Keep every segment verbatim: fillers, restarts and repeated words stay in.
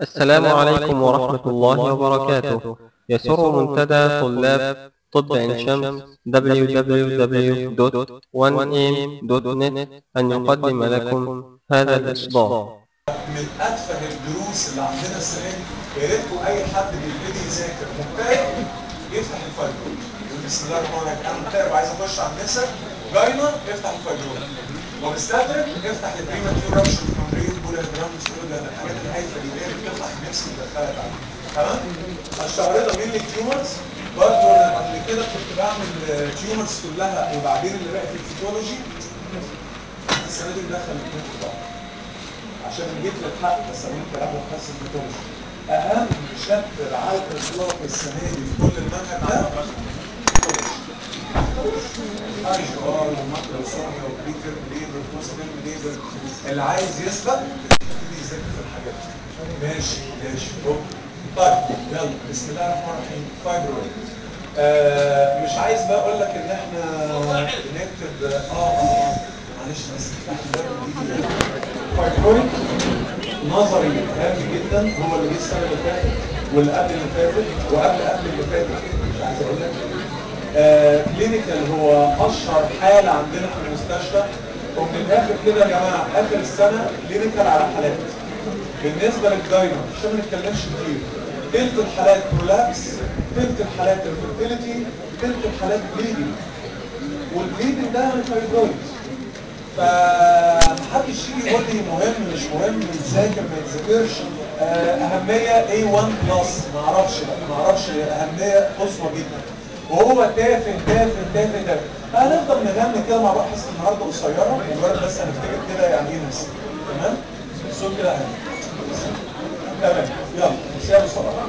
السلام عليكم ورحمة الله وبركاته. يسر منتدى طلاب طب عين شمس دبليو دبليو دبليو دوت وان إيه دوت نت أن يقدم لكم هذا الإصدار. من اتفه الدروس اللي عندنا السنه دي، يا ريتكم اي حد بيبتدي يذاكر مكتئب يفتح الفايبرويد. يقول بسم الله الرحمن الرحيم انا مكتئب وعايز اخش على النسا جاينا، افتح الفايبرويد. ومستدرك افتح البريماتيور رابشر كوندريت بولا جرامز كل الحاجات الهايفه دي اللي بتفتح النفس وتدخلك عليها. تمام؟ الشعريه مين التيومرز؟ برضه انا قبل كده كنت بعمل تيومرز كلها وبعدين اللي بقى في الفيتولوجي. السنه دي ندخل الاثنين في بعض عشان جيت للحق بس اقول كلام مخصص بالتوش. اهم شابتر على الاطلاق السنه دي في كل المنهج ده اي جي ار وماكروسوميا وبريتر ليبر وستيم ليبر. اللي عايز يسبق يبتدي يذاكر في الحاجات دي. ماشي ماشي اوكي. طيب يلا بسم الله الرحمن الرحيم. فايبرويد. آه مش عايز بقى اقول لك ان احنا بنكتب اه اه اه معلش بس افتح الباب دي. فايبرويد نظري هام جدا، هو اللي جه السنه اللي فاتت واللي قبل اللي فاتت وقبل قبل اللي فاتت مش عايز اقول لك. آه كلينيكال هو اشهر حاله عندنا في المستشفى. ومن الاخر كده يا جماعه اخر السنه كلينيكال على حالات. بالنسبه للجاينا عشان ما نتكلمش كتير، تلت الحالات برولابس، تلت الحالات انفيرتيليتي، تلت الحالات بليدنج. والبليدنج ده يعني فايبرويد. فمحدش يجي يقول لي مهم مش مهم يتذاكر ما يتذاكرش. اهميه إيه وان بلس ما اعرفش ما اعرفش اهميه قصوى جدا. وهو تافه تافه تافه تافه. هنفضل نغني كده مع بعض. حصه النهارده قصيره مجرد بس هنفتكر كده يعني ايه ناس. تمام؟ الصوت كده هادي. تمام يلا سيبوا بسرعه.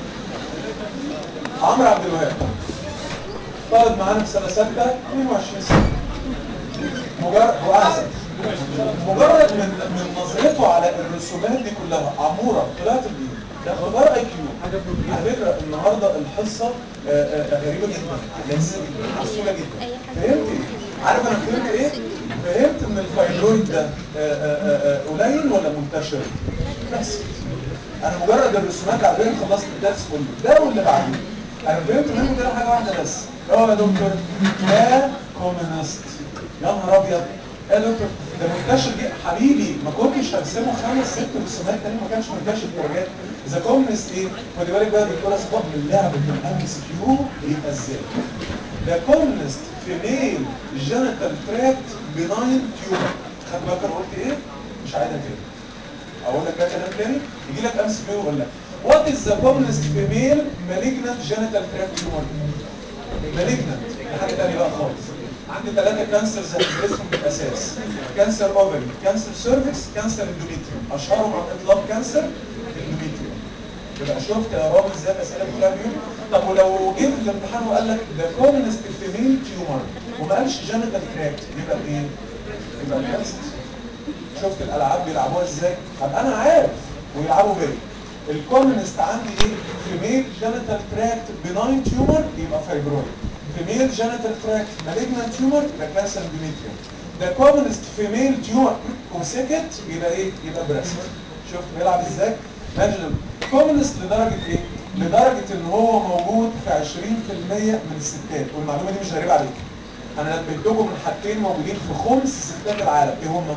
عمرو عبد الوهاب طالب معانا في سنه سته اثنين وعشرين سنه. مجرد واسف مجرد من من نظرته على الرسومات دي كلها عموره طلعت بيه. ده اختبار اي كيو. على فكره النهارده الحصه آآ آآ غريبه جدا، لذيذه جدا، عسوله جدا. فهمت ايه؟ عارف انا فهمت ايه؟ فهمت ان الفايبرويد ده آآ آآ قليل ولا منتشر؟ بس انا مجرد الرسومات بعدين خلصت الدرس كله ده واللي بعديه. انا فهمت منه كده حاجه واحده بس. هو يا دكتور لا كومونست. يا نهار ابيض يا دكتور ده منتشر جدا حبيبي. ما كنتش هرسمه خمس ست رسومات تاني ما كانش منتشر درجات. ذا كومونست ايه؟ خدي بالك بقى دكتوره صفاء من لعبه الام اس كيو بيبقى ازاي؟ ذا كومونست فيميل جينيتال تراكت بناين تيومر. خد بالك انا قلت ايه؟ مش عايزها تاني. اقول لك ده كلام تاني يجي لك ام اس كيو يقول لك وات از ذا كومنست فيميل مالجنت جينيتال تراكت تيومر. مالجنت دي حاجه ثانيه بقى خالص. عندي ثلاثه كانسرز هندرسهم في الاساس. كانسر اوفري، كانسر سيرفكس، كانسر اندوميتريوم. اشهرهم على الاطلاق كانسر اندوميتريوم. يبقى شفت يا رامي ازاي الاسئله كلها بيهم. طب ولو جه في الامتحان وقال لك ذا كومنست فيميل تيومر وما قالش جينيتال تراكت يبقى ايه؟ يبقى الكانسر. شفت الالعاب بيلعبوها ازاي؟ ابقى انا عارف ويلعبوا بيا. الكومنست عندي ايه؟ فيميل جينيتال تراكت بناين تيومر يبقى فايبرويد. فيميل جينيتال تراكت مالجنانت تيومر يبقى كانسر اندوميتريوم. ده كومنست فيميل تيومر وسكت يبقى ايه؟ يبقى بريست. شفت بيلعب ازاي؟ ماجنم كومنست لدرجه ايه؟ لدرجه ان هو موجود في عشرين في المية من الستات. والمعلومه دي مش غريبه عليك. انا نبهتكم من حاجتين موجودين في خمس ستات العالم. ايه هما؟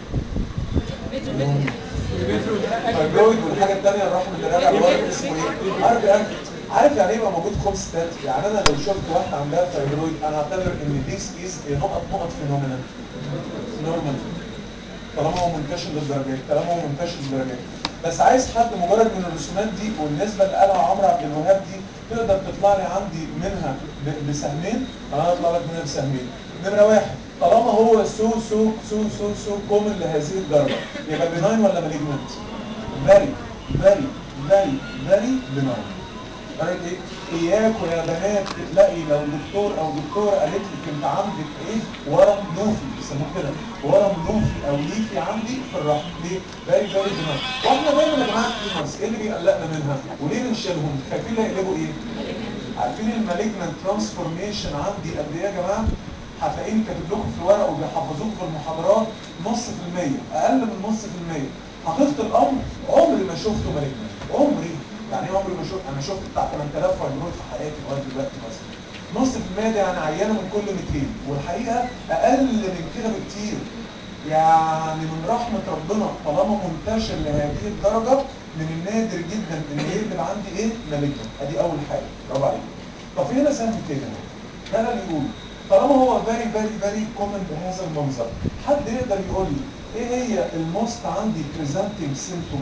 فايبرويد والحاجه الثانيه الرحم اللي راجع لورا اسمه ايه؟ ار بي انكت. عارف يعني ايه يبقى موجود خمس ستات؟ يعني انا لو شفت واحده عندها فايبرويد انا اعتبر ان ذيس از نقط نقط فينومينا نورمال طالما هو منتشر للدرجات طالما هو منتشر للدرجات. بس عايز حد مجرد من الرسومات دي والنسبه اللي قالها عمرو عبد الوهاب دي تقدر تطلع لي عندي منها بسهمين. انا هطلع لك منها بسهمين. نمره واحد طالما هو سو سو سو سو سو كومن لهذه الدرجه يبقى بناين ولا مالجنت؟ فيري فيري فيري فيري بناين. قالت ايه؟ اياكوا يا بنات تلاقي لو دكتور او دكتوره قالت لك انت عندك ايه؟ ورم لوفي بيسموه كده. ورم لوفي او ليفي عندي في الرحم. ليه؟ فيري فيري بناين. واحنا دايما يا جماعه التيومرز ايه اللي بيقلقنا منها؟ وليه بنشيلهم؟ خايفين لا يقلبوا ايه؟ عارفين المالجنت ترانسفورميشن عندي قد ايه يا جماعه؟ هتلاقيني كاتب لكم في الورق وبيحفظوكم في المحاضرات نص في المية، اقل من نص في المية. حقيقه الامر عمري ما شفته مالجنت، عمري يعني ايه عمري ما شفت؟ انا شفت بتاع ثمانية آلاف فايبرويد في حياتي لغايه دلوقتي مثلا. نص في المية ده يعني عينه من كل مئتين، والحقيقه اقل من كده بكتير. يعني من رحمه ربنا طالما منتشر لهذه الدرجه من النادر جدا ان يقلب عندي ايه؟ مالجنت. ادي اول حاجه، برافو عليك. طب في هنا سهم تاني، ده اللي يقول طالما هو فيري فيري فيري كومن بهذا المنظر، حد يقدر يقول لي ايه هي الموست عندي بريزنتنج سيمتوم؟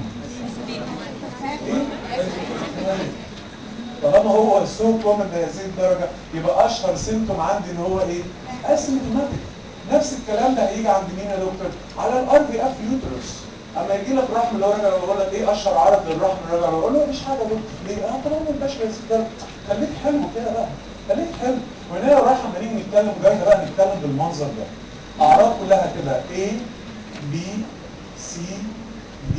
ايه؟ طالما هو سو كومن بهذه الدرجه يبقى اشهر سيمتوم عندي ان هو ايه؟ اسيمتوماتيك. نفس الكلام ده هيجي عند مين يا دكتور؟ على الار بي اف يوترس. اما يجي لك رحم اللي هو راجع يقول لك ايه اشهر عرض للرحم اللي راجع يقول له مفيش حاجه يا دكتور. ليه؟ اه طالما منتشر بهذه الدرجه. خليك حلو كده بقى، خليك حلو. وهنا الراحه لما نيجي نتكلم جاينا بقى نتكلم بالمنظر ده. اعراض كلها كده A B C D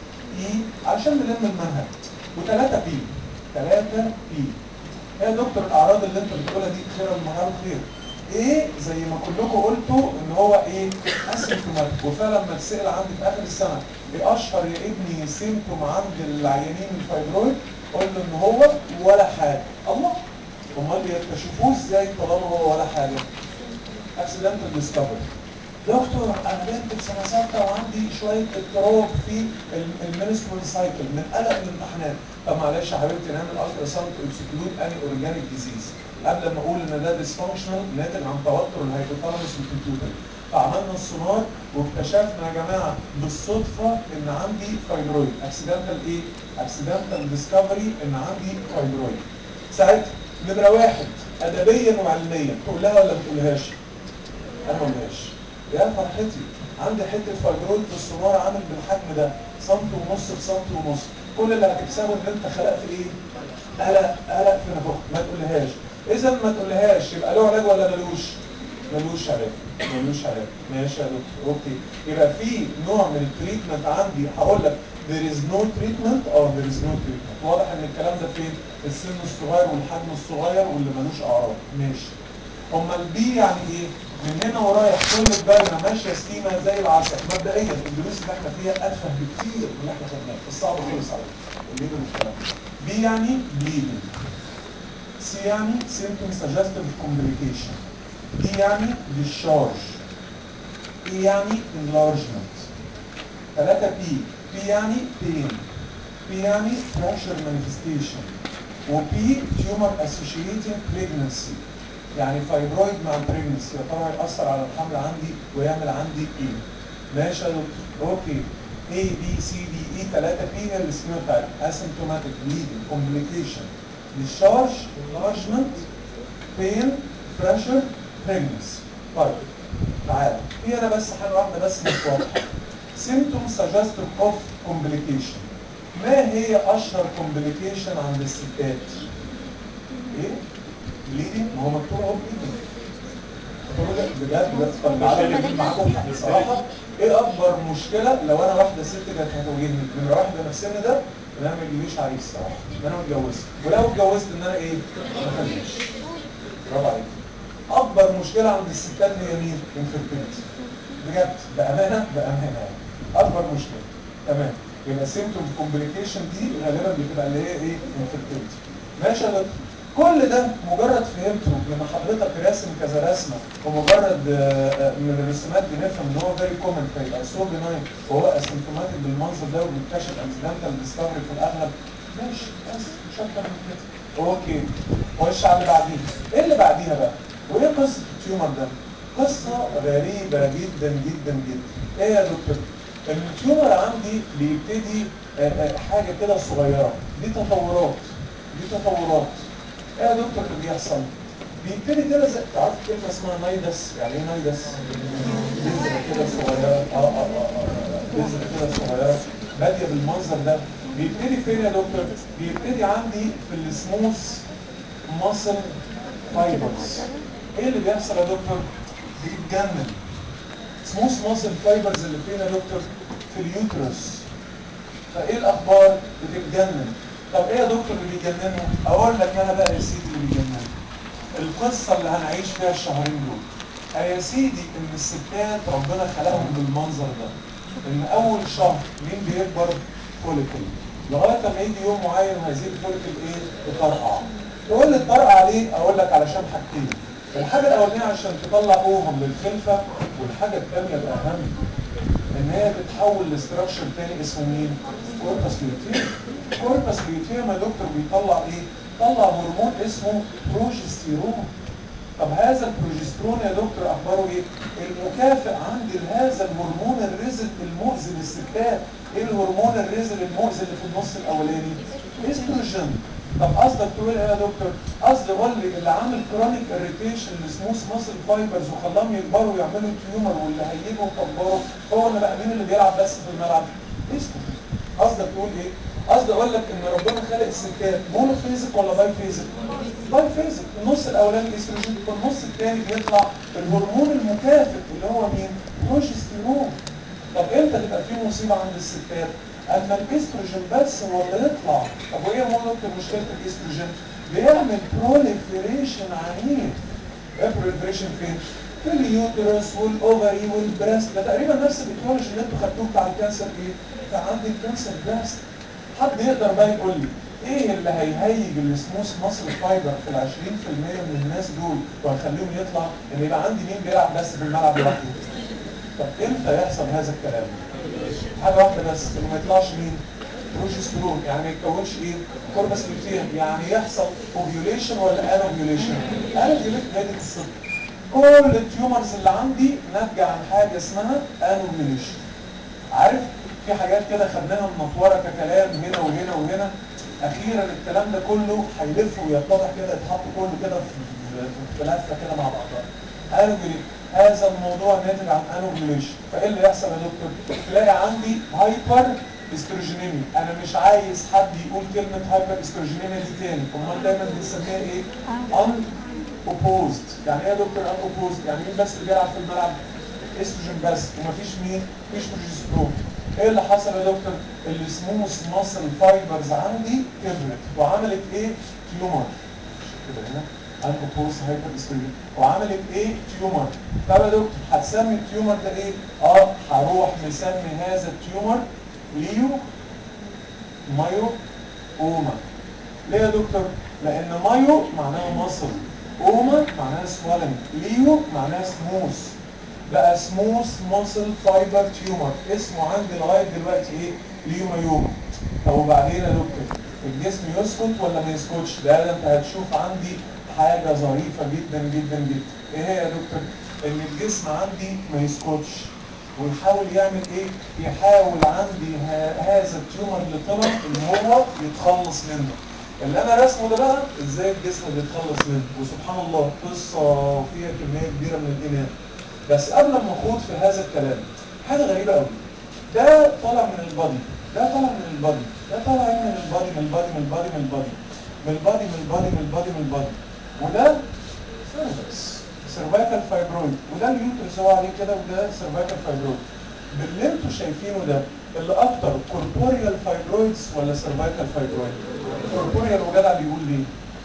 E عشان نلم المنهج. وثلاثة بي ثلاثة بي يا دكتور الأعراض اللي أنت بتقولها دي خير المجال خير. إيه زي ما كلكم قلتوا إن هو إيه؟ أسيمتوماتيك. وفعلا لما تسأل عندي في آخر السنة إيه أشهر يا ابني سيمتوم عند العيانين الفايبرويد؟ قول له إن هو ولا حاجة. الله، أمال يكتشفوه إزاي طالما هو ولا حاجة؟ أكسيدنتال ديسكفري. دكتور انا بنت في سنه سته وعندي شويه اضطراب في المينسترال سايكل من قلق الامتحانات. طب معلش يا حبيبتي نعمل الترا ساوند اكسكلود اني اورجانيك ديزيز قبل ما اقول ان ده ديسفانكشنال ناتج عن توتر الهايبوثالاموس والبيتيوتري. فعملنا السونار واكتشفنا يا جماعه بالصدفه ان عندي فايبرويد. اكسيدنتال ايه؟ اكسيدنتال ديسكفري ان عندي فايبرويد. ساعتها نمره واحد ادبيا وعلميا تقول لها ولا ما تقولهاش؟ انا ما قلناش. يا فرحتي عندي حته فايبرويد في السونار عامل بالحجم ده سنتي ونص في سنتي ونص. كل اللي هتكسبه ان انت خلقت ايه؟ قلق قلق في نفوخ. ما تقولهاش. اذا ما تقولهاش يبقى له علاج ولا ملوش؟ ملوش علاج. ملوش علاج. ماشي يا دكتور اوكي. يبقى في نوع من التريتمنت عندي هقول لك there is no treatment or there is no treatment. واضح ان الكلام ده فين؟ في السن الصغير والحجم الصغير واللي ملوش اعراض. ماشي. امال البي يعني ايه؟ من هنا ورايح كل الدايره ماشيه سكيما زي العسل. مبدئيا الدروس اللي احنا فيها اتفه بكتير من اللي احنا خدناه، الصعب خلص عليك. الليبل والكلام ده. بي يعني bleeding. سي يعني symptom suggestive complication. دي يعني discharge. اي يعني enlargement. ثلاثة بي. بي يعني pain. بي يعني pressure manifestation. وبي tumor associated pregnancy. يعني فايبرويد مع بريجنسي يا ترى هيأثر على الحمل عندي ويعمل عندي ايه؟ ماشي يا دكتور اوكي. A B C D E ثلاثة بي هي السكيما بتاعتي. asymptomatic bleeding complication discharge enlargement pain pressure pregnancy. طيب تعالى في انا بس حاجه واحده بس مش واضحه. symptom suggestive of complication. ما هي اشهر complication عند الستات؟ ايه؟ bleeding. ما هو مكتوب اهو bleeding. بجد بس طب تعالى نتكلم معاكم بصراحه ايه اكبر مشكله لو انا واحده ست كانت هتواجهني؟ نمره واحد انا في السن ده ان انا ما يجيليش عريس صراحه، ان انا ما اتجوزت، ولو اتجوزت ان انا ايه؟ ما خليش. برافو عليك. اكبر مشكله عند الستات هي مين؟ انفيرتيلتي. بجد بامانه بامانه يعني اكبر مشكله. تمام. يبقى سيمتوم كومبليكيشن دي غالبا بتبقى اللي هي ايه؟ انفيرتيلتي. ماشي يا دكتور. كل ده مجرد فهمته لما حضرتك راسم كذا رسمه ومجرد من الرسومات بنفهم ان هو فيري كومن فيبقى سو بناين وهو اسيمتوماتيك بالمنظر ده وبنكتشف اكسيدنتال ديسكفري في الاغلب. ماشي بس مش اكتر من كده. اوكي. خش على اللي بعديها. ايه اللي بعديها بقى؟ وايه قصه التيومر ده؟ قصه غريبه جدا جدا جدا. ايه يا دكتور؟ التيومر عندي بيبتدي حاجه كده صغيره. دي تطورات. دي تطورات. ايه يا دكتور اللي بيحصل؟ بيبتدي كده زي تعرف كلمه اسمها نايدس. يعني ايه نايدس؟ بذره كده صغيره. اه اه اه اه بذره كده صغيره باديه بالمنظر ده. بيبتدي فين يا دكتور؟ بيبتدي عندي في السموث ماسل فايبرز. ايه اللي بيحصل يا دكتور؟ بيتجنن. سموث ماسل فايبرز اللي فين يا دكتور؟ في اليوترس. فايه الاخبار؟ بتتجنن. طب ايه يا دكتور اللي بيجننه؟ اقول لك انا بقى يا سيدي اللي بيجننه. القصه اللي هنعيش فيها الشهرين دول. يا سيدي ان الستات ربنا خلقهم بالمنظر ده. ان اول شهر مين بيكبر؟ فوليكل، لغايه ما يجي يوم معين وهذه الفوليكل ايه؟ تطرقع. تقول لي تطرقع ليه؟ اقول لك علشان حاجتين. الحاجه الاولانيه عشان تطلع اوهم للخلفه، والحاجه الثانيه الاهم ان هي بتحول لاستراكشر تاني اسمه مين؟ كوربس ليوتيوم. كوربس ليوتيوم يا دكتور بيطلع ايه؟ بيطلع هرمون اسمه بروجستيرون. طب هذا البروجسترون يا دكتور اخباره ايه؟ المكافئ عندي لهذا الهرمون الرزل المؤذي للستات. ايه الهرمون الرزل المؤذي اللي في النص الاولاني؟ استروجين. طب قصدك تقول ايه يا دكتور؟ قصدي قول لي اللي عامل كرونيك اريتيشن لسموث ماسل فايبرز وخلاهم يكبروا ويعملوا تيومر واللي هيجوا وكبروا، هو اللي بقى مين اللي بيلعب بس في الملعب؟ استروجين. قصدك تقول ايه؟ قصدي اقول لك ان ربنا خلق الستات مونوفيزك ولا باي فيزك؟ باي فيزك. النص الاولاني استروجين، والنص الثاني بيطلع الهرمون المكافئ اللي هو مين؟ بروجستيرون. طب امتى تبقى في مصيبه عند الستات؟ اما الاستروجين بس هو اللي يطلع. طب وايه يا دكتور مشكله الاستروجين؟ بيعمل بروليفريشن عنيف. ايه بروليفريشن فين؟ في اليوترس والاوفري والبريست. ده تقريبا نفس الايتيولوجي اللي انتوا خدتوه بتاع الكانسر ايه؟ بتاع عندي الكانسر بريست. حد يقدر بقى يقول لي ايه اللي هيهيج السموث ماسل فايبر في ال عشرين في المية من الناس دول وهيخليهم يطلع ان يبقى عندي مين بيلعب بس في الملعب لوحده؟ طب امتى يحصل هذا الكلام؟ حاجه واحده بس، انه ما يطلعش مين؟ بروجسترون، يعني ما يتكونش ايه؟ كوربس لوتيوم، يعني يحصل اوفيوليشن ولا انوفيوليشن؟ انوفيوليشن هي دي قصتها. كل التيومرز اللي عندي ناتجه عن حاجه اسمها انوفيوليشن. عارف في حاجات كده خدناها منطوره ككلام هنا وهنا وهنا، اخيرا الكلام ده كله هيلف ويتضح كده، يتحط كله كده في في لفه كده مع بعضها. انوفيوليشن، هذا الموضوع ناتج عن انوفيوليشن. فايه اللي يحصل يا دكتور؟ تلاقي عندي هايبر استروجينيميا. انا مش عايز حد يقول كلمه هايبر استروجينيميا دي تاني، امال دايما بنسميها ايه؟ ان اوبوزد. يعني ايه يا دكتور ان اوبوزد؟ يعني مين بس اللي بيلعب في الملعب؟ استروجين بس، ومفيش مين؟ مفيش بروجسترون. ايه اللي حصل يا دكتور؟ السموث ماسل فايبرز عندي كبرت وعملت ايه؟ تيومر. كده هنا ان اوبوز هايبر استروجين، وعملت ايه؟ تيومر. طب يا دكتور هتسمي التيومر ده ايه؟ اه هروح مسمي هذا التيومر ليو مايو اوما. ليه يا دكتور؟ لان مايو معناها مصل، اوما معناها سوالن، ليو معناها سموث. بقى سموث ماسل فايبر تيومر، اسمه عندي لغايه دلوقتي ايه؟ ليومايوما. طب وبعدين يا دكتور الجسم يسكت ولا ما يسكتش؟ لا ده انت هتشوف عندي حاجه ظريفه جدا جدا جدا. ايه هي يا دكتور؟ ان الجسم عندي ما يسكتش ويحاول يعمل ايه؟ يحاول عندي هذا التيومر اللي طلع ان هو يتخلص منه. اللي انا رسمه ده بقى ازاي الجسم بيتخلص منه، وسبحان الله قصه فيها كميه كبيره من الايمان. بس قبل ما اخوض في هذا الكلام، حاجه غريبه قوي. ده طالع من البادي، ده طالع من البادي، ده طالع من البادي من البادي من البادي من البادي من البادي من البادي من البادي من البادي. وده سيرفكس، سيرفايكال فايبرويد، وده اليوترس هو عليه كده، وده سيرفايكال فايبرويد. باللي انتوا شايفينه ده اللي اكتر كوربوريال فايبرويدز ولا سيرفايكال فايبرويد؟ كوربوريال. وجدع بيقول ليه؟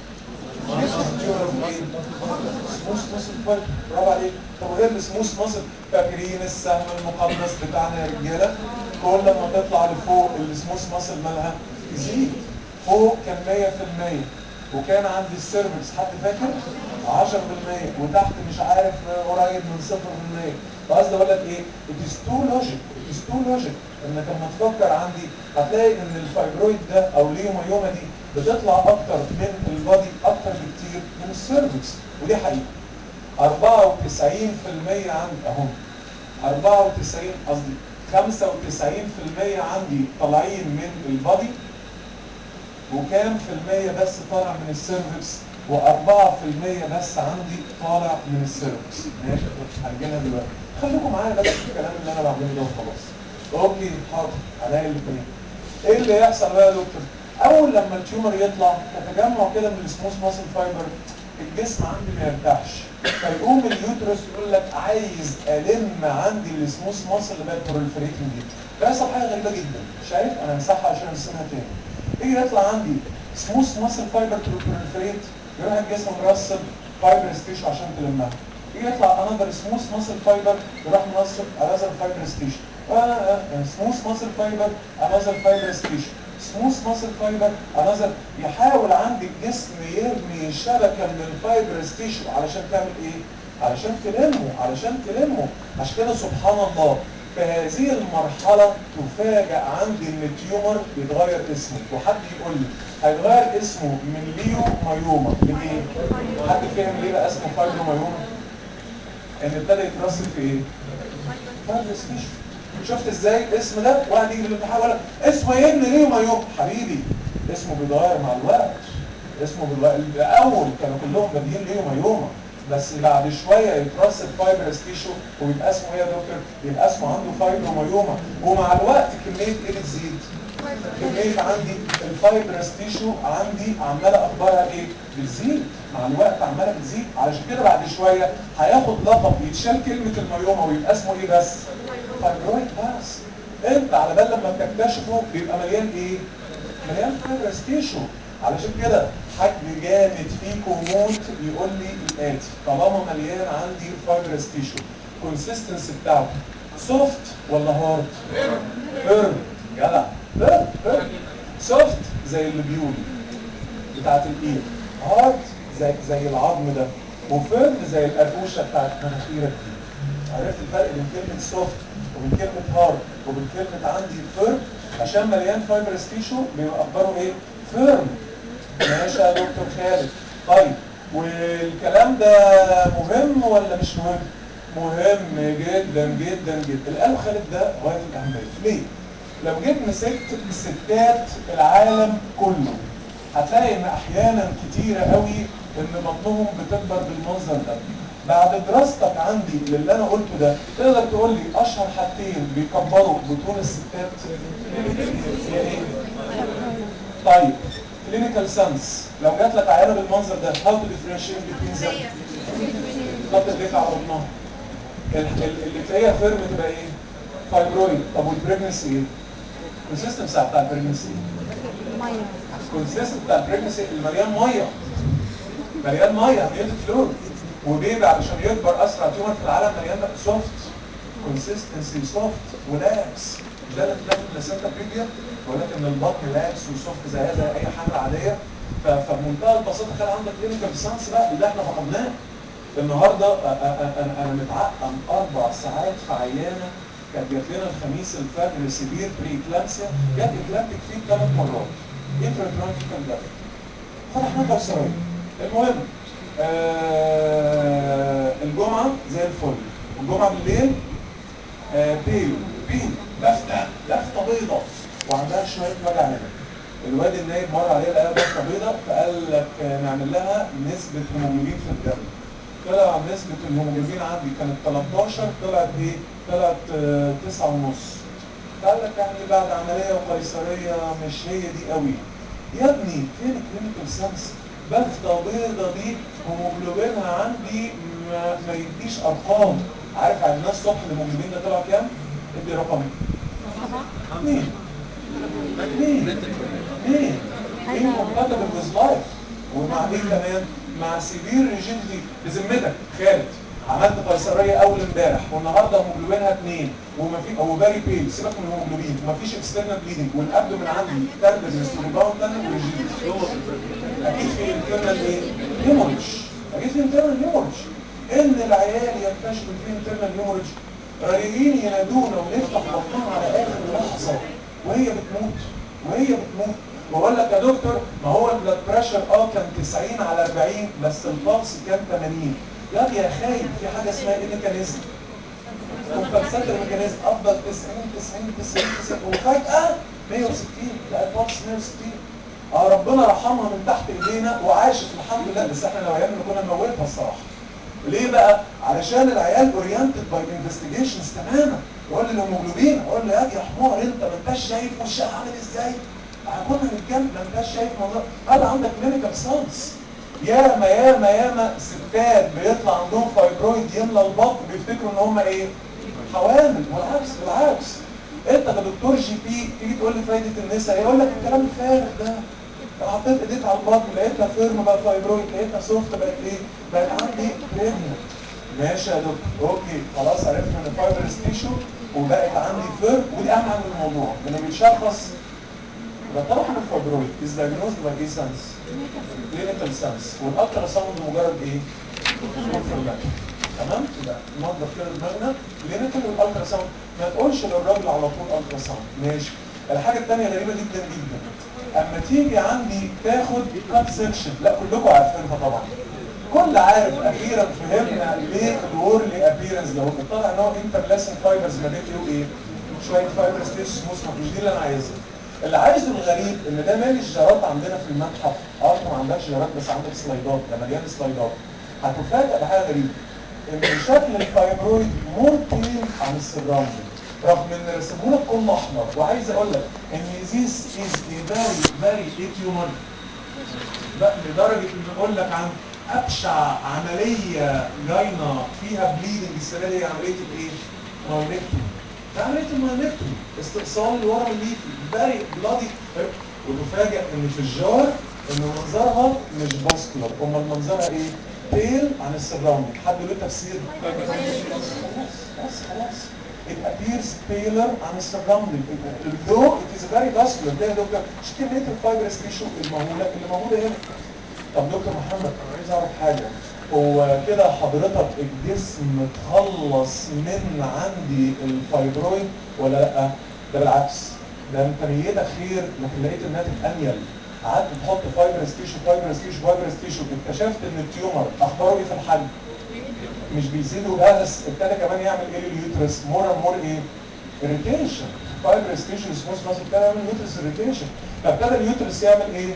سموث ماسل فايبر، برافو عليك. طب وايه السموث ماسل؟ فاكرين السهم المقدس بتاعنا يا رجاله؟ كل ما تطلع لفوق السموث ماسل مالها تزيد. فوق كان مية في المية وكان عند السيرفكس حد فاكر؟ عشرة في المية، وتحت مش عارف قريب من صفر في المية. فقصدي اقول لك ايه؟ it is too logic it is too logic انك لما تفكر عندي هتلاقي ان الفايبرويد ده او ليومايوما دي بتطلع اكتر من البادي اكتر بكتير من السيرفكس، ودي حقيقه. أربعة وتسعين في المية عندي اهم، أربعة وتسعين قصدي خمسة وتسعين في المية عندي طالعين من البادي، وكام في المية بس طالع من السيرفكس، وأربعة في المية بس عندي طالع من السيرفكس. ماشي هنجيلها دلوقتي، خليكم معايا بس في الكلام اللي أنا بعمله ده وخلاص. أوكي حاضر عليا الاثنين. إيه اللي يحصل بقى يا دكتور؟ أول لما التيومر يطلع كتجمع كده من السموث ماسل فايبر، الجسم عندي ما يرتاحش، فيقوم اليوترس يقول لك عايز ألم عندي السموث ماسل اللي بقت بروليفريتنج دي. بيحصل حاجة غريبة جدا، شايف؟ أنا همسحها عشان أرسمها تاني. يجي يطلع عندي سموث ماسل فايبر بروليفريت، يروح الجسم مرسب فايبرس تيشو عشان تلمها. يجي يطلع انذر سموث ماسل فايبر، يروح مرسب انذر فايبرس تيشو. سموث ماسل فايبر انذر فايبرس تيشو، سموث ماسل فايبر انذر. يحاول عندي الجسم يرمي شبكه من الفايبرس تيشو علشان تعمل ايه؟ علشان تلمه، علشان تلمه. عشان كده سبحان الله في هذه المرحله تفاجأ عندي ان التيومر بيتغير اسمه، وحد يقول لي هيتغير اسمه من ليو مايوما لايه؟ حد فاهم ليه بقى اسمه فايبرو مايوما؟ ان ابتدى يترسب في ايه؟ فايبرس تيشو. شفت ازاي الاسم ده؟ واحد يجي للامتحان يقول لك اسمه ايه ابن ليه مايوما؟ حبيبي اسمه بيتغير مع الوقت. اسمه بيتغير، الاول كانوا كلهم بادئين ليه مايوما، بس بعد شويه يترسب فايبرس تيشو ويبقى اسمه ايه يا دكتور؟ يبقى اسمه عنده فايبرو مايوما. ومع الوقت كميه ايه بتزيد؟ كميه عندي الفايبرس تيشو عندي عماله اخبارها ايه؟ بتزيد مع الوقت، عماله بتزيد. علشان كده بعد شويه هياخد لقب، يتشال كلمه المايوما ويبقى اسمه ايه بس؟ فايبرويد بس. انت على بال لما بتكتشفه بيبقى مليان ايه؟ مليان فايبرس تيشو. علشان كده حد جامد فيكو موت يقول لي الاتي: طالما مليان عندي فايبرس تيشو، كونسيستنسي بتاعته سوفت ولا هارد؟ فيرم. جدع. فيرم فيرم. سوفت زي الليبيول بتاعت الايد، هارد زي زي العظم ده، وفيرم زي القرقوشه بتاعت مناخيرك دي. عرفت الفرق بين كلمه سوفت وبين كلمه هارد وبين كلمه عندي فيرم؟ عشان مليان فايبرس تيشو بيبقى اخباره ايه؟ فيرم. ماشي يا دكتور خالد. طيب والكلام ده مهم ولا مش مهم؟ مهم جدا جدا جدا. اللي قاله خالد ده غايه الاهميه. ليه؟ لو جيت مسكت ستات العالم كله هتلاقي ان احيانا كتيره قوي ان بطنهم بتكبر بالمنظر ده. بعد دراستك عندي للي انا قلته ده تقدر تقول لي اشهر حاجتين بيكبروا بطون الستات هي ايه؟ طيب كلينيكال سنس لو جات لك عيانه بالمنظر ده هاو تو ديفرنشيت بين ذم؟ خط البيت على بطنها اللي تلاقيها فيرم تبقى ايه؟ فايبرويد. طب والبريجنسي ايه؟ الكونسيستنسي بتاع البريجنسي ايه؟ ميه. الكونسيستنسي بتاع البريجنسي المليان ميه، مليان ميه اميونيتي فلويد. وبيبي علشان يكبر اسرع تيومر في العالم مليان سوفت كونسيستنسي، سوفت ولاكس. مش ده اللي بتلاقي بلاسينتا بريفيا بقول لك ان البطن لاكس وسوفت زيها زي اي حمل عاديه. فبمنتهى البساطه كان عندك كلينيكال ساينس بقى اللي احنا فقدناه. النهارده انا انا متعقم اربع ساعات في عيانه كانت جات لنا الخميس الفجر سيفير بري كلامسيا، جت اكلامتك فيه ثلاث مرات انتراترانكيكال دافت فتحنا قيصريه. المهم آه الجمعه زي الفل، الجمعه بالليل آه بيل بيل لفته لفته بيضه وعندها شويه وجع هنا. الواد النايب مر عليه لقاها لفته بيضه فقال لك آه نعمل لها نسبه هيموجلوبين في الدم. طلع نسبه الهيموجلوبين عندي كانت تلتاشر، طلعت ايه؟ طلعت آه تسعة ونص. قال لك يعني بعد عمليه وقيصريه مش هي دي قوي. يا ابني فين الكلينيكال سنس؟ بفتة بيضة دي هيموجلوبينها عندي ما, ما يديش ارقام. عارف عندنا الصبح الهيموجلوبين ده طلع كام؟ ادي رقم اثنين اثنين اثنين ايه compatible with life. ومع ايه كمان؟ مع سيفير ريجيديتي. بذمتك خالد عملت قيصريه اول امبارح والنهارده هيموجلوبينها اثنين وما في هو فيري بيل، سيبك من الهيموجلوبين ومفيش اكسترنال بليدنج والابدومين عندي تندرنس وريباوند وريجيديتي. اكيد في انترنال ايه؟ هيموريدج. اكيد في انترنال هيموريدج. ان العيال يكتشفوا في انترنال هيموريدج رايحين ينادونا ونفتح بطنها على اخر لحظه وهي بتموت وهي بتموت. بقول لك يا دكتور ما هو البلاد بريشر اه كان تسعين على اربعين بس البلس كان ثمانين. يا يا خايب في حاجه اسمها ايه ميكانيزم كومبنساتوري ميكانيزم افضل تسعين تسعين تسعين تسعين وفجاه مية وستين لا البلس مية وستين. اه ربنا رحمها من تحت ايدينا وعاشت الحمد لله. بس احنا لو عيالنا كنا نموتها الصراحه. ليه بقى؟ علشان العيال اورينتد باي انفستيجيشنز تماما. يقول لي الهيموجلوبين اقول له يا يا حمار انت ما انتش شايف وشها عامل ازاي؟ كنا نتكلم ما انتش شايف منظر هذا عندك كلينيكال ساينس. ياما ياما ياما ستات بيطلع عندهم فايبرويد يملى البطن بيفتكروا ان هم ايه؟ حوامل. والعكس بالعكس. انت كدكتور جي بي تيجي تقول لي فايده النساء يقول لك الكلام الفارغ ده. حطيت ايديك على البطن لقيتها فيرم بقى فايبرويد، لقيتها سوفت بقت ايه؟ بقت عندي بريجننت. ماشي يا دكتور اوكي خلاص عرفنا ان فايبرس تيشو وبقت عندي فير، ودي اهم حاجه في الموضوع انه بيتشخص. يبقى طبعا الفايبرويد از دايجنوزد باي ايه سنس؟ كلينيكال سنس، والالترا ساوند مجرد ايه؟ كونفرماتوري. تمام؟ يبقى ننظف كده دماغنا كلينيكال والالترا ساوند، ما تقولش للراجل على طول الترا ساوند، ماشي. الحاجه الثانيه غريبه جدا جدا، اما تيجي عندي تاخد كات سكشن، لا كلكم عارفينها طبعا، كل عارف اخيرا فهمنا ليه الورلي ابيرنس ده طلع ان هو انترلاسنج فايبرز ما بين ايه وايه؟ شويه فايبرز تيس سموث، مش دي اللي انا عايزها. اللي عايزه الغريب ان ده مالي الجارات عندنا في المتحف، اه انت ما عندكش جارات بس عندك سلايدات، ده مليان سلايدات. هتفاجئ بحاجه غريبه ان شكل الفايبرويد ممكن عن السراوندنج، رغم ان رسمه لك كله احمر. وعايز اقول لك ان ذيس از ا فيري فيري ايه تيومر، لدرجه ان اقول لك عن ابشع عمليه جاينه فيها بليدنج السنه دي عمليه الايه؟ مايونكتومي. عمليه المايونكتومي استئصال الورم الليفي فيري بلادي، وتفاجئ ان في الجار ان منظرها مش باسكولار، امال منظرها ايه؟ بيل عن السراوندنج. حد له تفسير؟ خلاص بس خلاص. It appears paler عن السراوندنج though it is very vascular. ده يا دكتور مش كميه الفايبرس تيشو المهوله اللي موجوده هنا. طب دكتور محمد انا عايز اعرف حاجه، هو كده حضرتك الجسم اتخلص من عندي الفايبرويد ولا لا؟ ده بالعكس، ده انت نيتك خير لكن لقيت الناتج انيل. قعدت تحط فايبرس تيشو فايبرس تيشو فايبرس تيشو، اكتشفت ان التيومر اخباره ايه في الحجم؟ مش بيزيدوا بس، ابتدى كمان يعمل ايه لليوترس؟ مور اند مور ايه؟ اريتيشن. فايبرس تيشو سموث ماسل ابتدى يعمل يوترس اريتيشن، فابتدى اليوترس يعمل ايه؟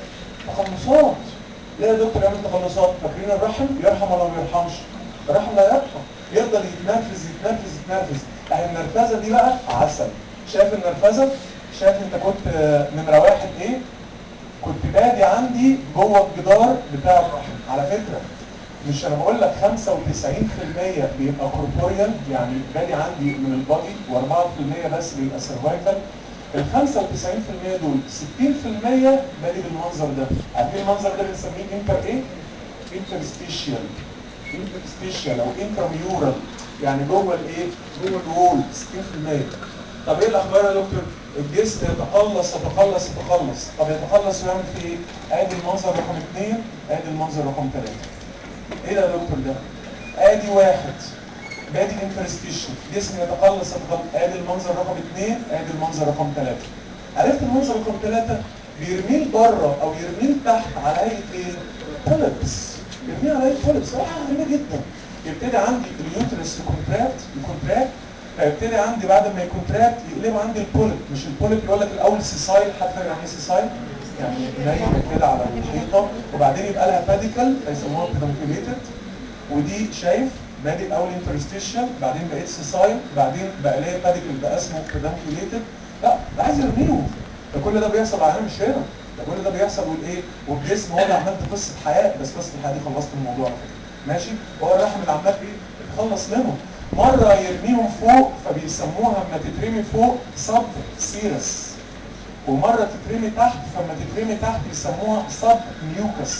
تخلصات. ليه يا دكتور يعمل تخلصات؟ فاكرين الرحم يرحم ولا ما يرحمش؟ الرحم لا يرحم، يفضل يتنرفز يتنرفز يتنرفز. اهي النرفزه دي بقى عسل. شايف النرفزه؟ شايف انت كنت نمره واحد ايه؟ كنت بادي عندي جوه الجدار بتاع الرحم. على فكره مش انا بقول لك خمسة وتسعين بالمية بيبقى كوربوريال، يعني بادي عندي من البادي، واربعة بالمية بس بيبقى سيرفايكال. ال خمسة وتسعين بالمية دول ستين بالمية بادي بالمنظر ده. عارفين المنظر ده بنسميه انتر ايه؟ انترستيشيال. انترستيشيال او انترميورال، يعني جوه الايه؟ جوه الوول ستين بالمية. طب ايه الاخبار يا دكتور؟ الجسم يتقلص يتقلص يتقلص، طب يتقلص ويعمل فيه ايه؟ ادي المنظر رقم اثنين، ادي المنظر رقم ثلاثة. ايه ده يا دكتور ده؟ ادي واحد بادي انترستيشن، جسم يتقلص يتقلص، ادي المنظر رقم اثنين، ادي المنظر رقم ثلاثة. عرفت المنظر رقم ثلاثة؟ بيرميه لبره او يرميه لتحت على هيئه ايه؟ بوليبس. يرميه على هيئه بوليبس، اه حاجه غريبه جدا. يبتدي عندي اليوترس يكونتراكت يكونتراكت فيبتدي عندي بعد ما يكونتراكت يقلب عندي البوليب. مش البوليب يقول لك الاول سيسايل، حد فاكر يعني ايه سيسايل؟ يعني نايمه كده على الحيطه، وبعدين يبقى لها باديكل فيسموها بيدانكيوليتد. ودي شايف بادئ الاول انترستيشن، بعدين بقيت سيسايل، بعدين بقى ليا باديكل بقى اسمه بيدانكيوليتد. لا ده عايز يرميهم. ده كل ده بيحصل على مش هنا، ده كل ده بيحصل والايه؟ والجسم هو اللي عملت قصه حياه، بس قصه الحياه دي خلصت الموضوع على فكره. ماشي؟ هو الرحم اللي عمال ايه؟ يتخلص منهم. مره يرميهم فوق فبيسموها لما تترمي فوق سب سيرس، ومره تترمي تحت فلما تترمي تحت يسموها سب ميوكس.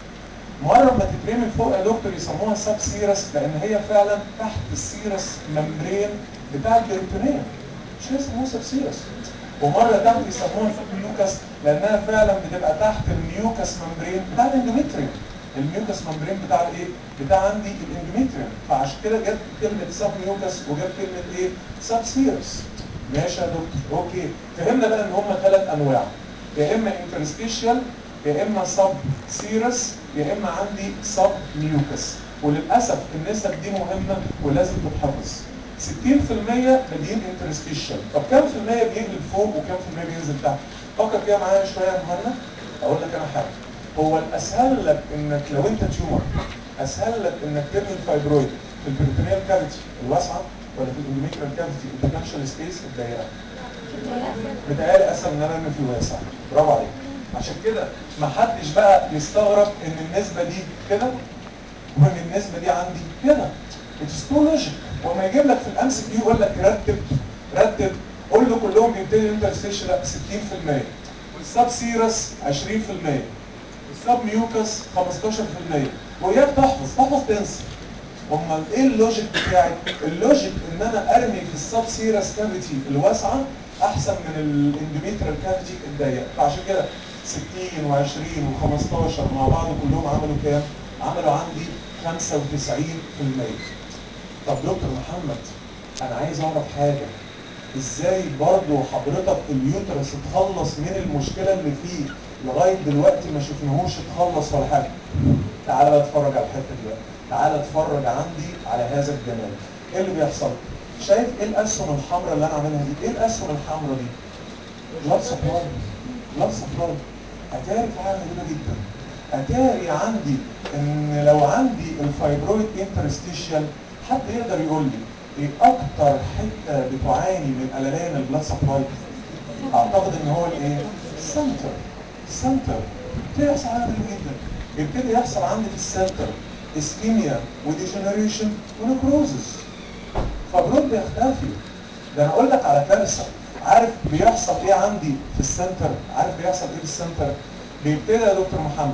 مره لما تترمي فوق يا دكتور يسموها سب سيرس لان هي فعلا تحت السيرس ممبرين بتاع البريتونيوم، مش يسموها سب سيرس. ومره تحت يسموها سب ميوكس لانها فعلا بتبقى تحت الميوكس ممبرين بتاع الاندوميتريوم. الميوكس ممبرين بتاع الايه؟ بتاع عندي الاندوميتريوم، فعشان كده جت كلمه سب ميوكس وجت كلمه ايه؟ سب سيرس. ماشي يا دكتور، اوكي. فهمنا بقى ان هم ثلاث انواع، يا اما انترستيشيال، يا اما سب سيرس، يا اما عندي سب ميوكس. وللاسف النسب دي مهمه ولازم تتحفظ. ستين بالمية بادئين انترستيشال، طب كام في المية بيقلب فوق وكام في المية بينزل تحت؟ فكر كده معايا شويه يا مهند. اقول لك انا حاجه، هو الاسهل لك انك لو انت تيومر اسهل لك انك ترمي الفايبرويد في البريتونيال كافيتي الواسعه ولا في الاندوميتريال كافيتي البوتنشال سبيس الضيقه؟ متهيألي اسهل ان انا ارمي في الواسع. برافو عليك. عشان كده ما حدش بقى يستغرب ان النسبه دي كده وان النسبه دي عندي كده. اتس تو لوجيك. وما يجيب لك في الام سي كيو يقول لك رتب رتب، قول له كلهم بيبتدي انترستيشن لا ستين بالمية، والسب سيرس عشرين بالمية، السب ميوكس خمستاشر بالمية، وإياك تحفظ تحفظ تنسى. امال ايه اللوجيك بتاعي؟ اللوجيك ان انا ارمي في السب سيرس كافيتي الواسعه احسن من الاندوميتريال كافيتي الضيق. فعشان كده ستين وعشرين وخمستاشر مع بعض كلهم عملوا كام؟ عملوا عندي خمسة وتسعين في المية. طب دكتور محمد انا عايز اعرف حاجه، ازاي برضو حضرتك اليوترس اتخلص من المشكله اللي فيه لغايه دلوقتي ما شفناهوش اتخلص ولا حاجه؟ تعالى بقى اتفرج على الحته دي بقى، تعالى اتفرج عندي على هذا الجمال. ايه اللي بيحصل؟ شايف ايه الاسهم الحمراء اللي انا عاملها دي؟ ايه الاسهم الحمراء دي؟ بلاد سبلاي. بلاد سبلاي. اتاري في حاجه غريبه جدا. اتاري عندي ان لو عندي الفايبرويد انترستيشيال، حد يقدر يقول لي ايه اكتر حته بتعاني من قللان البلاد سبلاي؟ اعتقد ان هو الايه؟ السنتر. السنتر. ابتدي يحصل حاجه غريبه جدا. يبتدي يحصل عندي في السنتر اسكيميا وديجنريشن ونكروزس. فبرود بيختفي. ده انا اقول لك على كارثه. عارف بيحصل ايه عندي في السنتر؟ عارف بيحصل ايه في السنتر؟ بيبتدي يا دكتور محمد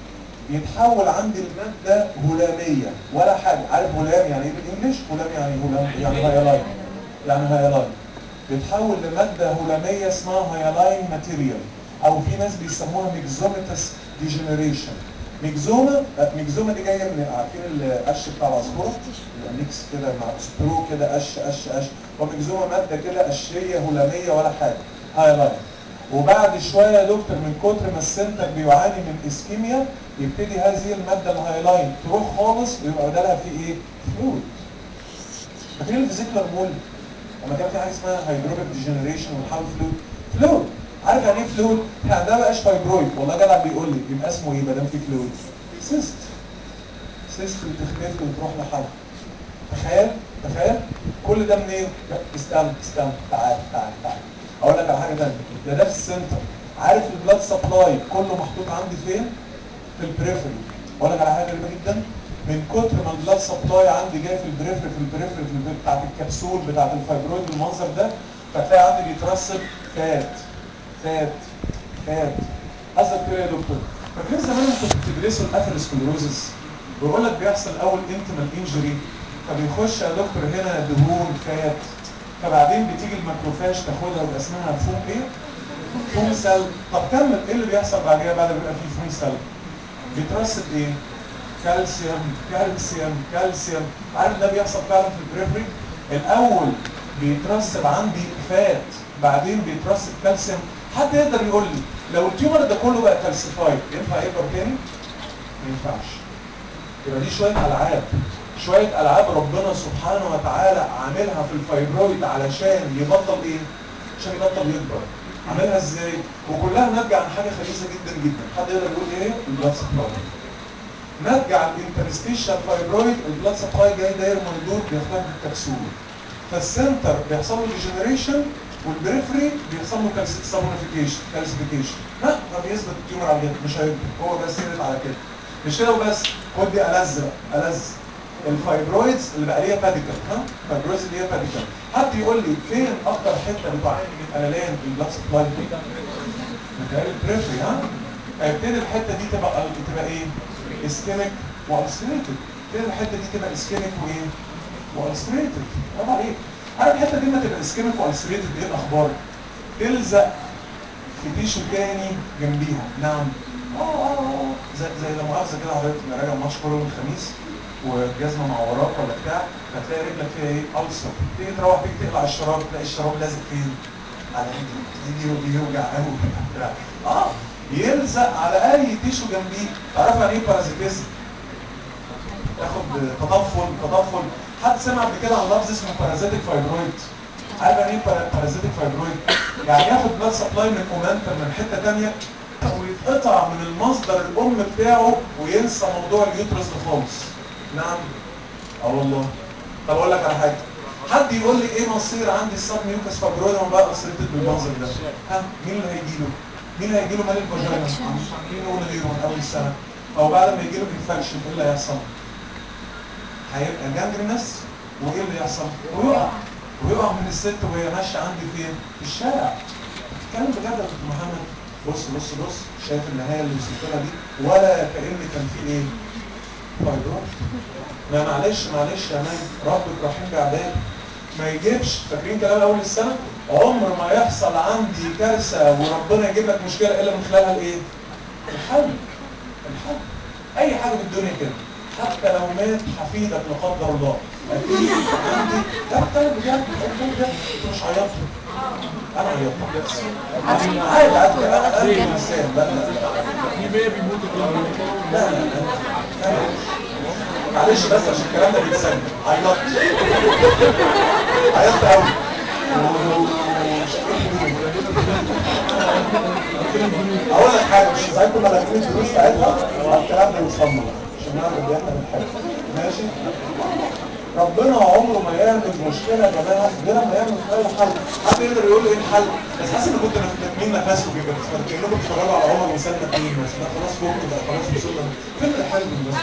يتحول عندي الماده هلاميه ولا حاجه. عارف هلام يعني ايه بالانجلش؟ هلام يعني هلام يعني هايلاين. يعني هايلاين. بيتحول لماده هلاميه اسمها هايلاين ماتيريال، او في ناس بيسموها ميكزوميتاس ديجنريشن. ميكزوما، ميكزوما دي جايه من عارفين القش بتاع العصفوره؟ يبقى ميكس كده مع سبرو كده قش قش قش. وميكزوما ماده كده قشيه هلاميه ولا حاجه. هايلاين. وبعد شويه يا دكتور من كتر ما السنتر بيعاني من اسكيميا يبتدي هذه الماده الهايلاين تروح خالص ويبقى بدلها في ايه؟ فلويد. فاكرين الفيزيكولار مول؟ لما كان في حاجه اسمها هيدروبيك ديجنريشن والحول فلويد. فلويد. عارف يعني ايه فلويد؟ احنا عندنا بقاش فايبرويد، والله جدع بيقول لي يبقى اسمه ايه ما دام في فلويد؟ سيست. سيست وتختفي وتروح لحالها. تخيل تخيل كل ده منين؟ إيه؟ استنى استنى تعال تعال تعال. اقول لك على حاجه ثانيه، ده ده في السنتر. عارف البلاد سبلاي كله محطوط عندي فين؟ في البريفري. اقول لك على حاجه غريبه جدا، من كتر ما البلاد سبلاي عندي جاي في البريفري في البريفري في البريفري بتاعت الكبسول بتاعت الفايبرويد بالمنظر ده، فتلاقي عندي بيترسب فات فات فات. قصدك كده يا دكتور؟ فاكرين زمان انتوا كنتوا بتدرسوا الاثيروسكلروزس ويقول لك بيحصل اول انتمال انجري، فبيخش يا دكتور هنا دهون فات، فبعدين بتيجي الماكروفاج تاخدها ويبقى اسمها فوم ايه؟ فوم سيل. طب كمل ايه اللي بيحصل بعدها بعد ما يبقى فيه فوم سيل؟ بيترسب ايه؟ كالسيوم كالسيوم كالسيوم. عارف ده بيحصل فعلا في البريفري؟ الاول بيترسب عندي فات، بعدين بيترسب كالسيوم. حد يقدر يقول لي لو التيومر ده كله بقى كالسيفايد ينفع يكبر تاني؟ ما ينفعش. يبقى دي شويه العاب، شويه العاب ربنا سبحانه وتعالى عاملها في الفايبرويد علشان يبطل ايه؟ عشان يبطل يكبر. عاملها ازاي؟ وكلها ناتجه عن حاجه خبيثه جدا جدا. حد يقدر يقول ايه؟ البلاد سبلاي. ناتجه عن الانترستيشال فايبرويد، البلاد سبلاي جاي داير ما يدور بيختفي في الكبسوله. فالسنتر بيحصل له ديجنريشن والبريفري بيحصل له كالسيفيكيشن كالسيفيكيشن. لا فبيثبت التيومر على الجلد مش هيكبر، هو بس ثابت على كده. مش كده وبس، خد دي ألذ بقى ألذ. الفايبرويدز اللي بقى ليها باديكال، ها؟ الفايبرويدز اللي ليها باديكال. حد يقول لي فين اكتر حته بتعاني من قللان البلاد سبلاي دي؟ متهيألي البريفري. ها؟ هيبتدي الحته دي تبقى تبقى ايه؟ اسكيميك والستريتد. تبتدي الحته دي تبقى اسكيميك وايه؟ والستريتد. برافو عليك. عارف الحته دي لما تبقى اسكيميك والستريتد ايه الاخبار؟ تلزق في تيشو تاني جنبيها. نعم. اه اه اه زي زي لا مؤاخذه كده حضرتك تبقى راجع ماتش كوره يوم الخميس والجزمه مع وراك ولا بتاع، فتلاقي رجلك فيها ايه؟ ألسر. تيجي تروح تيجي تقلع الشراب تلاقي الشراب لازق فين؟ على رجلك. يجي يوجع قوي بتاع. اه يلزق على اي تيشو جنبيه. تعرفوا يعني ايه بارازيتيزم؟ تاخد تطفل تطفل. حد سمع قبل كده عن لفظ اسمه بارازيتيك فايبرويد؟ عارف يعني ايه بارازيتيك فايبرويد؟ يعني ياخد بلاد سبلاي من اومنتر من حته ثانيه ويتقطع من المصدر الام بتاعه وينسى موضوع اليوترس ده خالص. نعم. اه والله. طب اقول لك على حاجه، حد يقول لي ايه مصير عندي السب ميوكس فايبرويد لما بقى اسرتد بالمنظر ده؟ ها مين اللي هيجي له؟ مين اللي هيجي له مال الفاجينا؟ مش عاملين نقول غيره من اول السنه. او بعد ما يجي له انفكشن ايه اللي هيحصل؟ هيبقى جانجرينس. وايه اللي يحصل؟ ويقع. ويقع من الست وهي ماشيه عندي فين؟ في الشارع. بتتكلم بجد يا دكتور محمد؟ بص بص بص، شايف النهايه اللي وصلت لها دي؟ ولا كأن كان في ايه؟ فايبرويد. ما معلش معلش يا مان، ربك رحيم بعباد. ما يجيبش، فاكرين كلام اول السنه؟ عمر ما يحصل عندي كارثه وربنا يجيب لك مشكله الا من خلالها الايه؟ الحل. الحل. اي حاجه في الدنيا كده، حتى لو مات حفيدك لا قدر الله، اكيد عندي. لا بتكلم بجد، بتكلم بجد، انت مش عيطت. انا عيطت بس. انا عادي عادي انا قلبي انسان. لا لا لا في بيه بيموت لا لا لا معلش بس عشان الكلام ده بيتسجل. عيطت عيطت قوي. اقول لك حاجه، مش ازعجكم لما اجيب الفلوس ساعتها الكلام ده يوصل لنا عشان نعمل اللي احنا بنحبه. ماشي؟ ربنا عمره ما يعمل مشكله يا جماعه غير ما يعمل خلال حل. حد يقدر يقول لي ايه الحل؟ بس حاسس ان كنت كاتمين نفسه كده، كانكم بتتفرجوا على عمر وسلمى اتنين مثلا. خلاص فوق بقى، خلاص وصلنا. فين الحل بس؟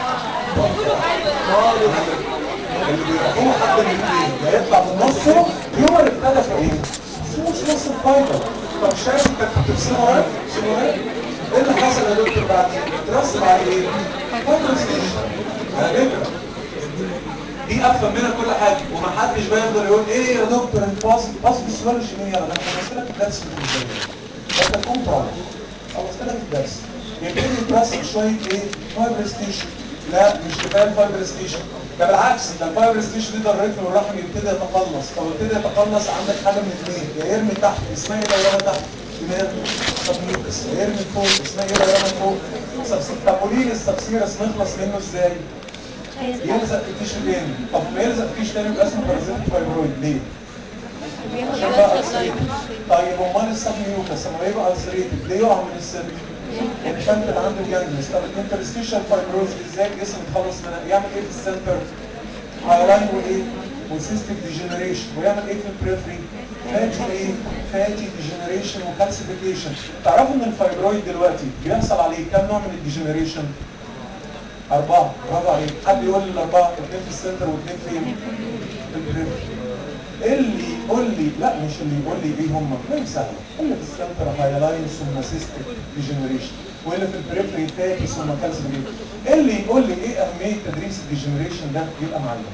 اللي بيروحوا حد من الاثنين يا يطلع من نصه يوم اللي ابتدى في ايه؟ مش نص الفايبر. طب شايف انت كنت بتسيبه ايه؟ بتسيبه ايه؟ ايه اللي حصل يا دكتور بعد ترسب عليه ايه؟ فايبر ستيشن. على فكره دي افهم منها كل حاجه، ومحدش بقى يقدر يقول ايه يا دكتور انت باص باص السيولوجي مين؟ يلا ده انا خلصت لك الدرس اللي ازاي ده تكون طالع. خلصت لك الدرس. يبتدي يترسب شويه ايه؟ فايبر ستيشن. لا مش كفايه الفايبر ستيشن، ده بالعكس، ده الفايبر ستيشن دي ضرته والرحم يبتدي يتقلص. طب يبتدي يتقلص عندك حاجه من اثنين، يا يرمي تحت اسمها ايه دايره تحت؟ دماغ سبميوكس، يا يرمي فوق اسمها ايه دايره فوق؟ سبسير. طب قولي لي السبسيرس نخلص منه ازاي؟ يلزق في تيشو تاني. طب ما يلزق في تيشو تاني يبقى اسمه بارازيتيك فايبرويد ليه؟ عشان بقى ألسريتد. طيب امال السبميوكس لما يبقى ألسريتد ليه يقع من السن؟ الانفانت اللي عنده جانجلس. طب الانترستيشال فايبروز ازاي الجسم يتخلص منها؟ يعمل ايه في السنتر؟ هايلاين وايه؟ وسيستيك ديجنريشن. ويعمل ايه في البريفري؟ فاتي ايه؟ فاتي ديجنريشن وكالسيفيكيشن. تعرفوا ان الفايبرويد دلوقتي بيحصل عليه كام نوع من الديجنريشن؟ أربعة. برافو عليك. حد يقول لي الأربعة؟ اثنين في السنتر واثنين فين؟ في البريفري. اللي يقول لي لا مش اللي يقول لي ايه هم؟ لا سهله. اللي في السنتر هايلاين ثم سيستيك ديجنريشن، واللي في البريفري فاتي ثم كالسيفيكيشن. اللي يقول لي ايه أهمية تدريس الديجنريشن ده يبقى معلم.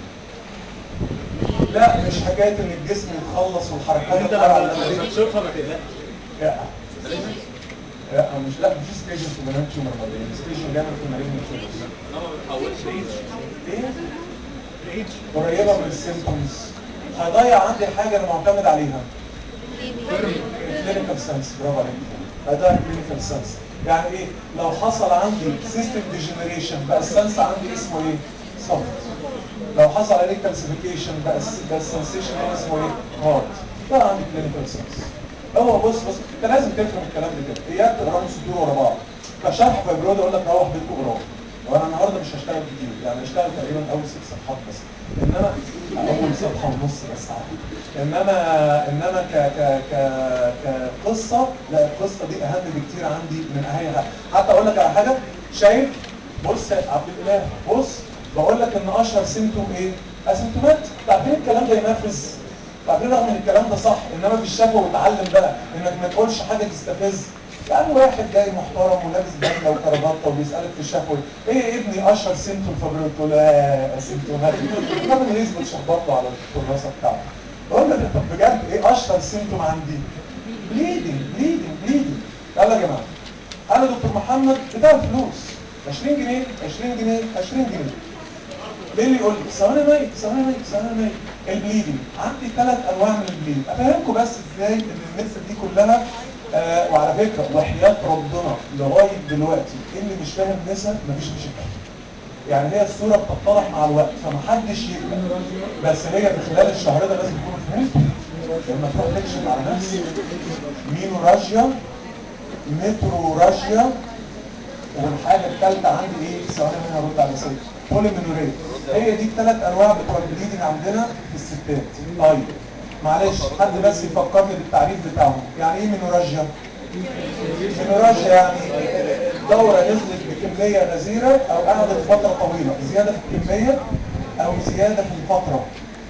لا مش حكايه ان الجسم يتخلص والحركات انت لما تشوفها ما تقلقش. لا لا مش لا مفيش ستيشن في المريم تيومر مالين، ستيشن جامد في المريم تيومر. انا ما بتحولش ريتش ايه؟ ريتش قريبه من السيمبتومز. هيضيع عندي حاجه انا معتمد عليها. كلينيكال سنس. برافو عليك. هيضيع كلينيكال سنس. يعني ايه؟ لو حصل عندي سيستم ديجنريشن بقى السنس عندي اسمه ايه؟ سوفت. لو حصل عليه كالسيفيكيشن بقى بقى السنسيشن هنا اسمه ايه؟ هارد. ده عندي كلينيكال سنس. هو بص بص انت لازم تفهم الكلام ده كده، اياك تقراهم صدور ورا بعض. فشرح فيبرود اقول لك روح بيتكم قراه. وانا النهارده مش هشتغل كتير، يعني هشتغل تقريبا اول ست صفحات بس. انما اول صفحه ونص بس عادي. انما انما ك ك ك كقصه، لا القصه دي اهم بكتير عندي من اي حاجه. حتى اقول لك على حاجه، شايف؟ بص يا عبد الاله، بص بقول لك ان اشهر سيمتوم ايه؟ اسيمتومات. تعرفين الكلام ده ينفذ؟ تعرفين رغم ان الكلام ده صح، انما في الشفوي وتعلم بقى انك ما تقولش حاجه تستفز. يعني واحد جاي محترم ولابس بدله وكرافته وبيسالك في الشفوي ايه يا ابني اشهر سيمتوم فبريد؟ تقول لا اسيمتومات. الراجل يثبت شخبطه على الكراسه بتاعته. بقول لك طب بجد ايه اشهر سيمتوم عندي؟ بليدنج بليدنج بليدنج. يلا يا جماعه، انا دكتور محمد بتاع الفلوس عشرين جنيه عشرين جنيه عشرين جنيه. ليه اللي يقول لي ثواني ميت ثواني ميت ثواني ميت؟ البليدنج عندي ثلاث انواع من البليدنج. افهمكم بس ازاي ان النسب دي كلها آه. وعلى فكره وحياه ربنا لغايه دلوقتي اللي مش فاهم نسب مفيش مشاكل. يعني هي الصوره بتتضح مع الوقت فمحدش يقلق. بس هي في خلال الشهر ده لازم تكونوا فهمتوا. لما تروح تكشف على نفسك مينوراجيا، متروراجيا، والحاجه الثالثه عندي ايه؟ ثواني انا هرد على سيد بوليمينوريا. هي دي الثلاث انواع بتوع البليدنج عندنا في الستات. طيب معلش حد بس يفكرني بالتعريف بتاعهم. يعني ايه مينوراجيا؟ مينوراجيا يعني دوره نزلت بكميه غزيره او قعدت فتره طويله، زياده في الكميه او زياده في الفتره.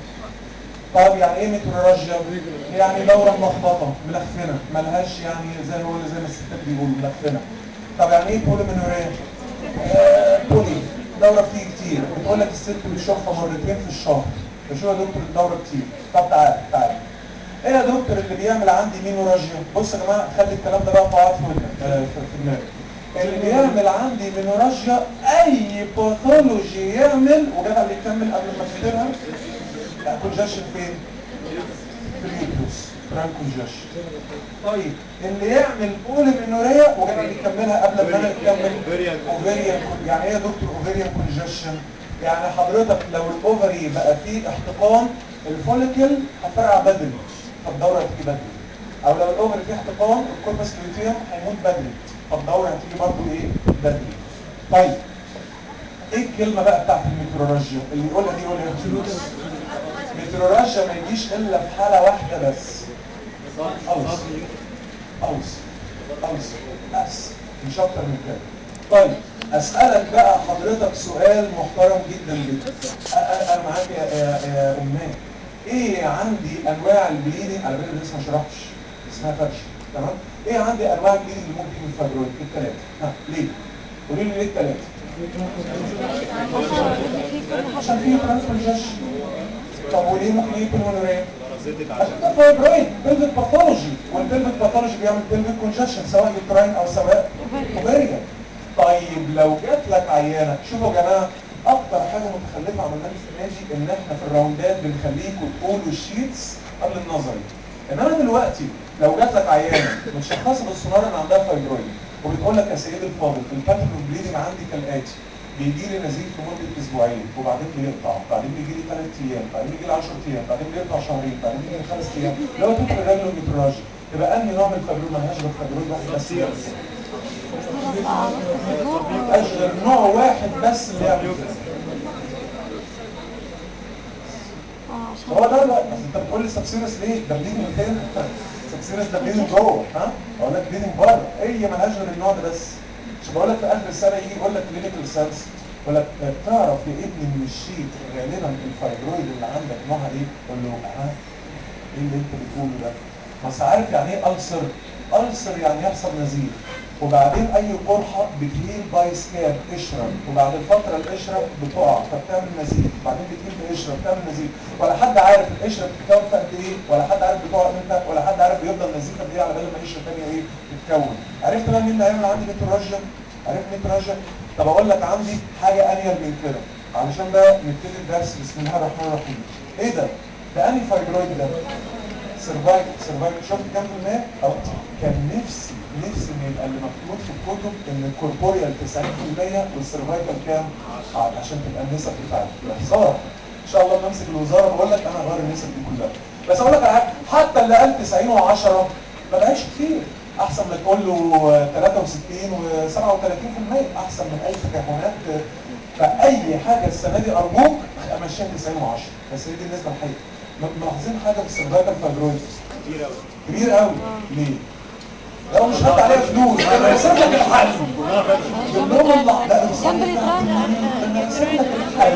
طب يعني ايه ميتروراجيا؟ يعني دوره ملخبطه ملخفنه ملهاش، يعني زي هو زي ما الستات بيقولوا ملخفنه. طب يعني ايه بوليمينوريا؟ آه بولي الدوره بتيجي كتير، بتقول لك الست بتشوفها مرتين في الشهر، بشوفها يا دكتور الدوره كتير. طب تعالى تعالى ايه يا دكتور اللي بيعمل عندي مينوراجيا؟ بص يا جماعه خلي الكلام ده بقى قاعد في ودنك آه في دماغك. اللي بيعمل عندي مينوراجيا اي باثولوجي يعمل، وجدع اللي يكمل قبل ما تكتبها، كونجكشن فين؟ في اليوترس، بران كونجكشن. طيب اللي يعمل بوليمينوريا، وجدع اللي يكملها قبل ما انا اكمل، اوفيريان. يعني ايه يا دكتور اوفيريان كونجكشن؟ يعني حضرتك لو الاوفري بقى فيه احتقان، الفوليكل هتفرقع بدري، فالدوره هتيجي بدري. او لو الاوفري فيه احتقان، الكوربس لوتيوم هيموت بدري، فالدوره هتيجي برضه ايه؟ بدري. طيب ايه الكلمه بقى بتاعت الميتروراجيا؟ اللي يقولها دي يقولها ميتروراجيا ما يجيش الا في حاله واحده بس، أوس أوس أوس بس، مش اكتر من كده. طيب اسالك بقى حضرتك سؤال محترم جدا جدا، انا معاك يا يا يا امنيه. ايه عندي انواع البليدنج؟ على فكره لسه ما شرحتش، اسمها فرش، تمام؟ ايه عندي انواع البليدنج اللي ممكن من الفايبرويد؟ الثلاثه. ها ليه؟ قولي لي ليه الثلاثه؟ عشان فيه ترانسفيرجن. طب وليه ممكن يكون هونوريه؟ عشان فايبرويد بلفيك باثولوجي، والبلفيك باثولوجي بيعمل بلفيك كونجكشن سواء يوتراين او سواء اوفيريان. طيب لو جات لك عيانه، شوفوا يا جماعه اكتر حاجه متخلفه عملناها السنه دي ان احنا في الراوندات بنخليكم تقولوا الشيتس قبل النظري. انما دلوقتي لو جات لك عيانه متشخصه بالسونار ان عندها فايبرويد، وبتقول لك يا سيدي الفاضل الباترن بليدنج عندي كالاتي، بيجي لي نزيف في مده اسبوعين، وبعدين بيقطع، بعدين بيجي لي ثلاث ايام، بعدين بيجي لي عشرة ايام، بعدين بيقطع شهرين، بعدين بيجي لي خمس ايام، لو تدخل الرجل المتراجي، يبقى انهي نوع من الفايبرويد؟ مالهاش غير فايبرويد واحد بس. مبقاش غير نوع واحد بس اللي يعمل كده. هو ده لا، بس انت بتقول لي سبسيرس ليه؟ ده بليدنج فين؟ سبسيرس ده بليدنج جوه، ها؟ اقول لك بليدنج بره، هي مالهاش غير النوع ده بس. مش بقول لك في اخر السنه يجي يقول لك كلينيكال سيلز، يقول لك تعرف يا ابني من الشيت غالبا الفايبرويد اللي عندك نوعها ايه؟ قول له ها؟ ايه اللي انت بتقوله ده؟ بس عارف يعني ايه ألسر؟ ألسر يعني يحصل نزيف، وبعدين اي قرحه بتهيل باي سكاب، قشره، وبعد الفتره القشره بتقع فبتعمل نزيف، وبعدين بتهيل بقشره بتعمل نزيف، ولا حد عارف القشره بتتكون في قد ايه، ولا حد عارف بتقع امتى، ولا حد عارف بيفضل نزيف قد ايه على بال ما قشره ثانيه ايه تتكون. عرفت بقى مين اللي هيعمل عندي ميتروراجيا؟ عرفت ميتروراجيا؟ طب اقول لك عندي حاجه انيل من كده علشان بقى نبتدي الدرس. بسم الله الرحمن الرحيم. ايه ده؟ ده انهي فايبرويد ده؟ سيرفايف سيرفايف شفت كام في المية؟ أو كان نفسي نفسي ان يبقى اللي مكتوب في الكتب ان الكوربوريال تسعين في المية والسيرفايفال كام؟ عشان تبقى النسب بتاعتي. يا خساره ان شاء الله بمسك الوزاره بقول لك انا هغير النسب دي كلها. بس اقول لك على حاجه، حتى اللي قال تسعين و10 ما بقاش كتير، احسن ما تقول له ثلاثة وستين وسبعة وثلاثين في المية، احسن من اي تكهنات. فاي حاجه السنه دي ارجوك امشيها تسعين و10، بس هي دي النسبه الحقيقيه. ملاحظين حاجه في السيرفايكال فايبرويد كبير قوي كبير قوي. ليه؟ لو مش خدت عليها فلوس انا رسم لك الحل. كلهم الله لا جنب اليوتران انا رسم لك الحل.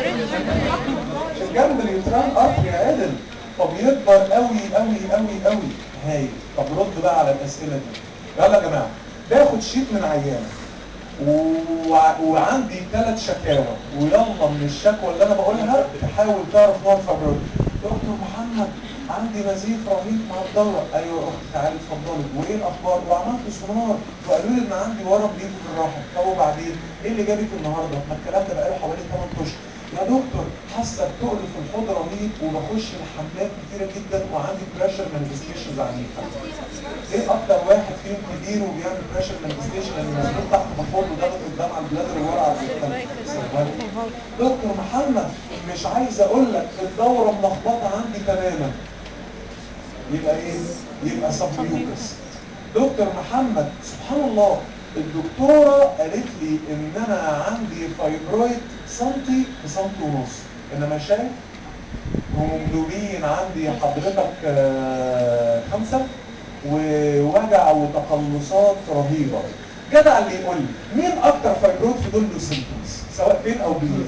جنب اليوتران ارتري عدل، فبيكبر قوي قوي قوي قوي. هايل. طب رد بقى على الاسئله دي. يلا يا جماعه، باخد شيت من عيانه وع... وعندي ثلاث شكاوى، ويلا من الشكوى اللي انا بقولها تحاول تعرف نوع الفايبرويد. دكتور محمد عندي نزيف رهيب مع الدوره. ايوه يا اختي تعالي اتفضلي، وايه الاخبار؟ وعملت سونار وقالوا لي ان عندي ورم ليفو في الرحم. طب وبعدين ايه اللي جابك النهارده؟ ما الكلام ده بقاله حوالي ثمانية اشهر. يا دكتور حاسه بتقل في الحوض رهيب وبخش الحمام كتيره جدا وعندي بريشر مانيفستيشنز عنيفه. ايه اكتر واحد فيهم كبير وبيعمل بريشر مانيفستيشن اللي مسؤول تحت بحوض وضغط قدام على البلادر وورا على السيرفايكل؟ دكتور محمد مش عايز اقول لك الدوره ملخبطه عندي تماما. يبقى ايه؟ يبقى سبميوكس. دكتور محمد سبحان الله الدكتوره قالت لي ان انا عندي فايبرويد سنتي في سنتي ونص، انما شايف هيموجلوبين عندي حضرتك آه خمسه ووجع وتقلصات رهيبه. جدع اللي يقول لي مين اكتر فايبرويد في دول له سيمبتومز سواء بين او بين؟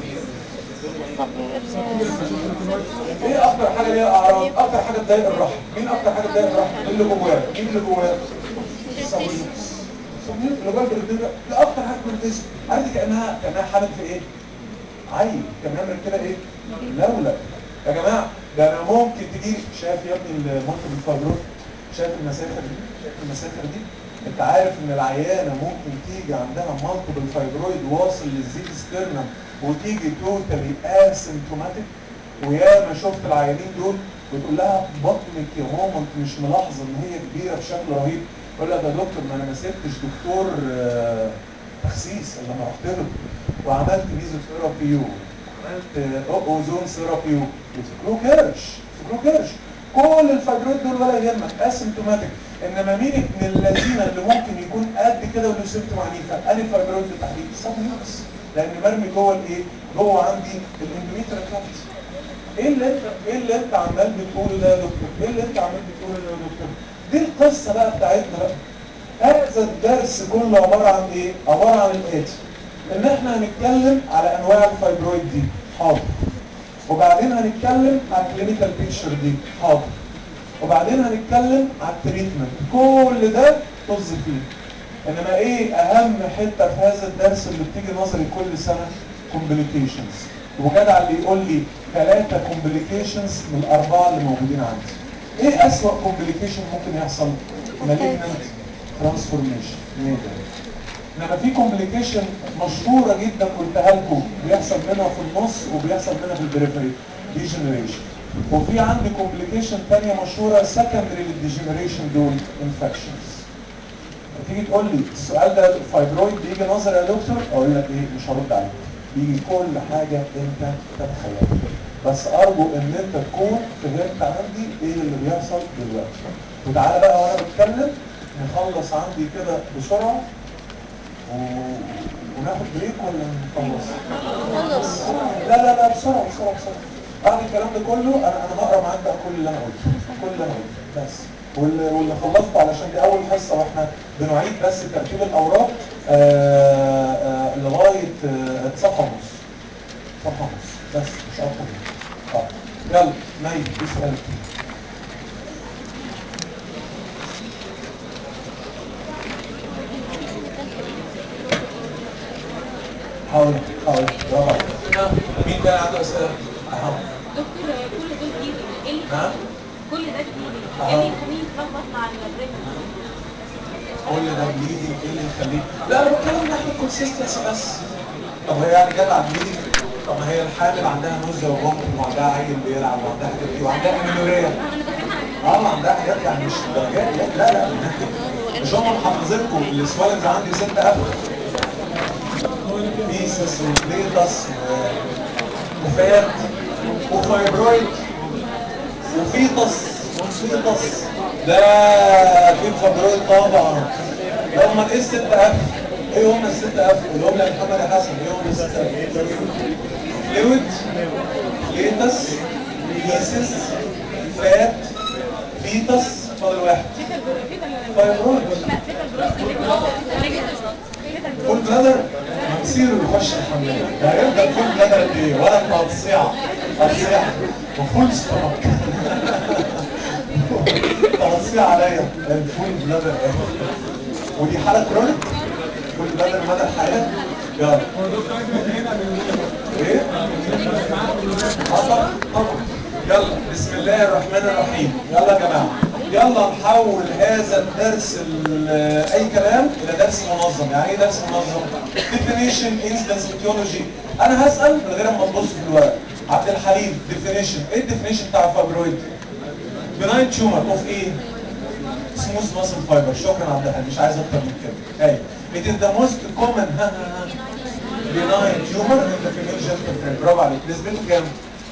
ايه اكتر حاجه ليها اعراض؟ اكتر حاجه تضايق الرحم. مين اكتر حاجه تضايق الرحم؟ اللي جواه. مين اللي جواه؟ سابويوس. سمنين اللي جوه البريتونيوم دي اكتر حاجه في الجسم. عارف دي كانها كانها حامل في ايه؟ عيل كان يعمل كده ايه؟ لولب. يا جماعه ده انا ممكن تجي شايف يا ابني المالتيبل فايبروز؟ شايف المسافه دي؟ شايف المسافه دي؟ انت عارف ان العيانه ممكن تيجي عندها مالتيبل فايبرويد واصل للزيت ستيرنم وتيجي توتالي اسيمتوماتيك. وياما شفت العيانين دول بتقول لها بطنك يا ماما انت مش ملاحظه ان هي كبيره بشكل رهيب؟ يقول لها ده دكتور ما انا ما سبتش دكتور آه تخسيس الا لما رحت له وعملت ميزوثيرابي وعملت اوزون ثيرابي وفكروا كرش فكروا كرش. كل الفايبرويد دول ولا يهمك اسيمتوماتيك. انما مين ابن الذين اللي ممكن يكون قد كده وله سيمتوم عنيفه؟ انهي فايبرويد بالتحديد؟ السبيوكس. لان مرمي جوه الايه؟ جوه عندي الاندوميتريال كافيتي. ايه اللي انت ايه اللي انت عمال بتقوله ده يا دكتور؟ ايه اللي انت عمال بتقوله ده يا دكتور؟ دي القصه بقى بتاعتنا بقى. هذا الدرس كله عباره عن ايه؟ عباره عن الاتي. ان احنا هنتكلم على انواع الفايبرويد دي، حاضر. وبعدين هنتكلم على الكلينيكال بيكتشر دي، حاضر. وبعدين هنتكلم على التريتمنت. كل ده طز فيه. انما ايه اهم حته في هذا الدرس اللي بتيجي نظري كل سنه؟ كومبليكيشنز. وجدع اللي يقول لي ثلاثه كومبليكيشنز من الاربعه اللي موجودين عندي. ايه اسوأ كومبليكيشن ممكن يحصل؟ مالجننت ترانسفورميشن. انما في كومبليكيشن مشهوره جدا قلتها لكم بيحصل منها في النص وبيحصل منها في البريفري، ديجنريشن. وفي عندي كومبليكيشن ثانيه مشهوره سكندري للديجنريشن دول، انفكشنز. تيجي تقول لي السؤال ده فايبرويد بيجي نظري يا دكتور؟ اقول لك ايه؟ مش هرد عليك. بيجي كل حاجه انت تتخيلها. بس ارجو ان انت تكون فهمت عندي ايه اللي بيحصل دلوقتي. وتعالى بقى وانا بتكلم نخلص عندي كده بسرعه و... وناخد بريك ولا نخلص؟ خلص. لا لا لا بسرعه بسرعه بسرعه. بعد الكلام ده كله انا انا هقرا معاك بقى كل اللي انا قلته، كل اللي انا قلته بس. واللي, واللي خلصته علشان دي اول حصه واحنا بنعيد بس ترتيب الاوراق آآ آآ لغايه آآ صفحه ونص. صفحه ونص بس مش اكتر من كده. اه يلا مي في سؤال. حاضر حاضر برافو عليك. مين كان عنده اسئله؟ اها دكتور كل دول جديد ايه اللي نعم كل ده جديد ايه اللي يخليني اتلخبط مع البريكنسي؟ كل ده بليدنج ايه اللي يخليه؟ لا انا بتكلم من ناحيه الكونسستنسي بس. طب هي يعني جت على البليدنج؟ طب ما هي الحامل عندها نزله وممكن وعندها عيل بيلعب وعندها حاجات دي وعندها امينوريا. اه عندها حاجات يعني مش درجات. لا لا مش هم محافظينكم السوالنز عندي ست قفل بيسس وبليتس وفات وفايبرويد وفيتس وفيتس ده اكيد فايبرويد طبعا. هم ايه الست اف؟ ايه هم الست اف؟ اللي هم يا محمد يا حسن ايه هم الست اف؟ فلويد فليتس بيسس فات فيتس. فاضل واحد فايبرويد. فول بلادر مصيره يخش الحمام. ده هيفضل فول بلادر قد ايه؟ ولا تقصيعه تقصيعه وفول ستومك تقصيع عليا الفول بلادر ايه؟ ودي حاله كرونيك فول بلادر مدى الحياه. يلا ايه؟ طبعا طبعا. يلا بسم الله الرحمن الرحيم. يلا يا جماعه يلا نحول هذا الدرس اي كلام الى درس منظم. يعني ايه درس منظم؟ definition instance etiology. انا هسال من غير ما تبص في الورق. عبد الحليم definition. ايه الديفينيشن بتاع الفايبرويد؟ benign tumor of ايه؟ smooth muscle fiber. شكرا عبد الحليم مش عايز اكتر من كده. ايوه it is the most common benign tumor in the female genital tract. برافو عليك. نسبته كام؟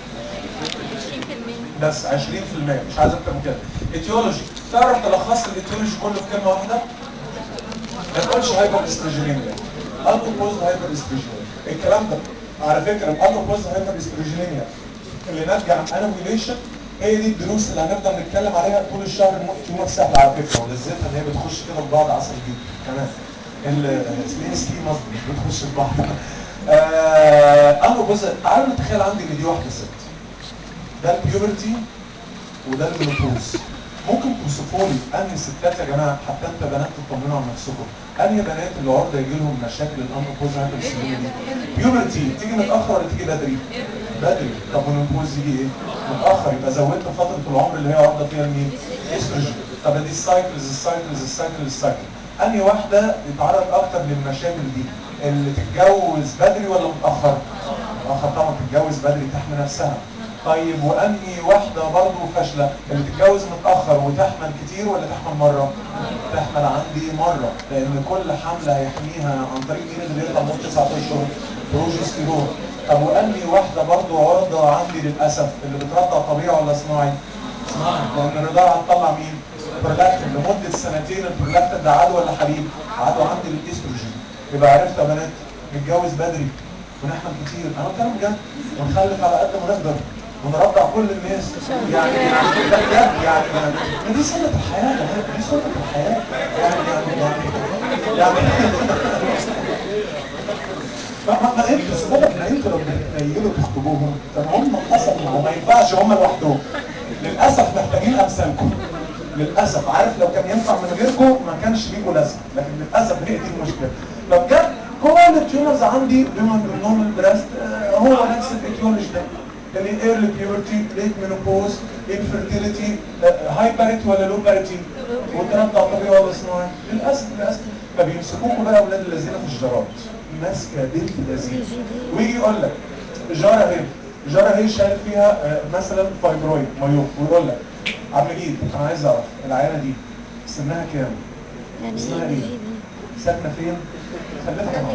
بس عشرين في المية مش عايز اكتر من كده. اتيولوجي تعرف تلخص الاتيولوجي كله في كلمه واحده؟ ما تقولش هايبر استروجينيميا. الكوبوز هايبر استروجينيميا. الكلام ده على فكره الالكوبوز هايبر استروجينيميا اللي ناتجه عن انوفيليشن هي دي الدروس اللي هنفضل نتكلم عليها طول الشهر. تيومر سهل على فكره ولذتها ان هي بتخش كده في بعض عسل جدا كمان. السلين سكيم مش بتخش في بعض. الكوبوز تعالوا نتخيل عندي ان دي واحده ست. ده البيوبرتي وده المينوبوز. ممكن توصفوا لي انهي ستات يا جماعه حتى انت بنات تطمنوا على نفسكم، انهي بنات اللي عرضه يجي لهم مشاكل الانوبوز هايبرسيليميا دي؟ بيوبرتي تيجي متاخر ولا تيجي بدري؟ بدري. طب والمنبوز يجي ايه؟ متاخر، يبقى زودت فتره العمر اللي هي عرضه فيها لمين؟ استروجين. طب دي السايكلز السايكلز السايكلز السايكل، انهي واحده يتعرض اكتر للمشاكل دي؟ اللي تتجوز بدري ولا متاخر؟ متاخر طبعا، تتجوز بدري تحمي نفسها. طيب وانهي واحده برضه فاشله؟ اللي تتجوز متاخر وتحمل كتير ولا تحمل مره؟ تحمل عندي مره، لان كل حمله هيحميها عن طريق مين اللي بيطلع من تسعة اشهر؟ بروجستيرون. طب وانهي واحده برضه عرضه عندي للاسف؟ اللي بترضع طبيعي ولا صناعي؟ صناعي، لان الرضاعه هتطلع مين؟ برولاكتين. لمده سنتين البرولاكتين ده عدو ولا حليب؟ عدو عندي للاستروجين. يبقى عرفت يا بنات، نتجوز بدري ونحمل كتير، انا بتكلم بجد، ونخلف على قد ما نقدر ونرضع كل الناس، يعني يعني ده بجد، يعني يعني ما دي سنة الحياة يا جماعة، دي سنة الحياة، يعني يعني يعني يعني ما ما ما انتوا السبب، ما انتوا لو بتتنيلوا تخطبوهم كان هم اصلا وما ينفعش هم لوحدهم، للاسف محتاجين امثالكم، للاسف. عارف لو كان ينفع من غيركم ما كانش ليكوا لازمه، لكن للاسف هي دي المشكله. فبجد كل التيومرز عندي بما من ضمن البريست هو نفس الايتيولوجي ده، اللي ايرلي بيورتي، ليت مينوبوز، انفيرتيليتي، هاي باريتي ولا لو باريتي، وترضع طبيعي ولا صناعي، للاسف للاسف. فبيمسكوكوا بقى اولاد الذين في الجراد، ماسكه بنت لذيذ، ويجي يقول لك جاره اهي، جاره اهي شايل فيها آه مثلا فايبرويد مايوم، ويقول لك عم جيد انا عايز اعرف العيانه دي سنها كام؟ اسمها ايه؟ ساكنه فين؟ خليتها كام؟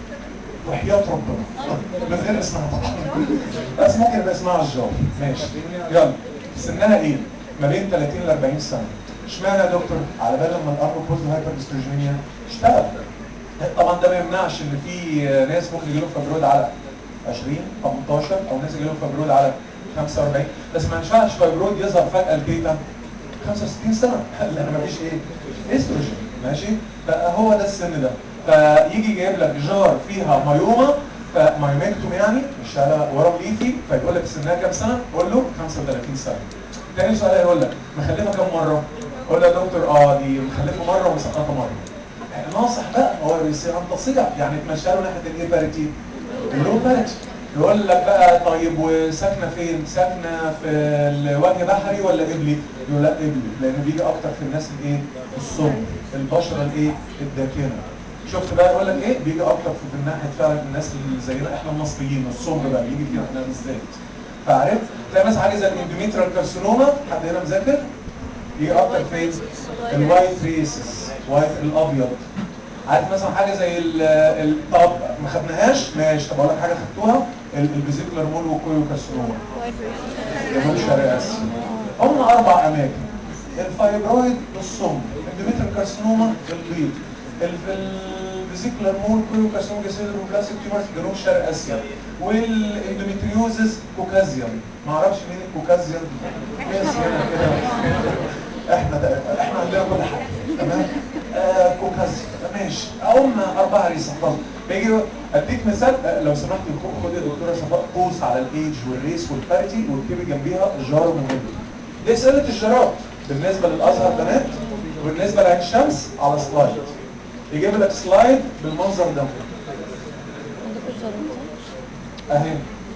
وحياة ربنا من غير اسمها طبعا، بس ممكن يبقى اسمها عجار، ماشي. يلا سنها ايه؟ ما بين ثلاثين ل أربعين سنه. اشمعنى يا دكتور؟ على بال لما الانوبوز هايبرستروجينيا اشتغل. طبعا ده ما يمنعش ان في ناس ممكن يجيلهم فبرود على عشرين تمنتاشر، او ناس يجيلهم فبرود على خمسة وأربعين، بس ما ينفعش فبرود يظهر فجاه لبيتا خمسة وستين سنه لان ما فيش ايه؟ استروجين، ماشي؟ فهو ده السن ده. فيجي جايب لك جار فيها مايوما، فمايوميكتوم يعني مش على ورم ليفي، فيقول لك سنها كام سنه؟ قول له خمسة وثلاثين سنه. تاني سؤال هيقول لك مخلفه كام مره؟ قول له يا دكتور اه دي مخلفه مره ومسقطه مره. ناصح بقى، هو يصير ان تصيح يعني تمشي له ناحيه الايه باريتي؟ اللو باريتي. يقول لك بقى طيب وساكنه فين؟ ساكنه في الوجه بحري ولا قبلي؟ يقول لا قبلي، لانه بيجي اكتر في الناس الايه؟ السمر، البشره الايه؟ الداكنه. شفت بقى يقول لك ايه؟ بيجي اكتر في الناحيه فعلا الناس اللي زينا احنا المصريين، السمر بقى بيجي فينا احنا بالذات. فعرفت؟ تلاقي مثلا حاجه زي الاندوميتريال كارسينوما، حد هنا مذاكر؟ يجي اكتر فين؟ الوايت ريسس، وايت الابيض. عارف مثلا حاجه زي ال طب ما خدناهاش؟ ماشي، طب اقول لك حاجه خدتوها، الفيزيكولار مول والكويو كارسينوما، جنوب شرق اسيا. هم اربع اماكن: الفايبرويد الصم، الاندوميتريال كارسينوما البيض، الفيزيكولار مول كويو كارسينوما جسيلر وبلاستيك تيومرز جنوب شرق اسيا، والاندوميتريوزس كوكازيان. ما اعرفش مين الكوكازيان، ناس هنا كده احنا احنا عندنا كل حاجه تمام. آه كوكازيان ماشي، هم اربعه ريسبتات. بيجي اديك مثال، آه لو سمحت خد يا دكتوره صفاء قوس على الايدج والريس والباريتي واكتبي جنبيها جار مهم. دي اسئله الجارات بالنسبه للازهر بنات، وبالنسبه لعين شمس على سلايد. يجيب لك سلايد بالمنظر ده اهي،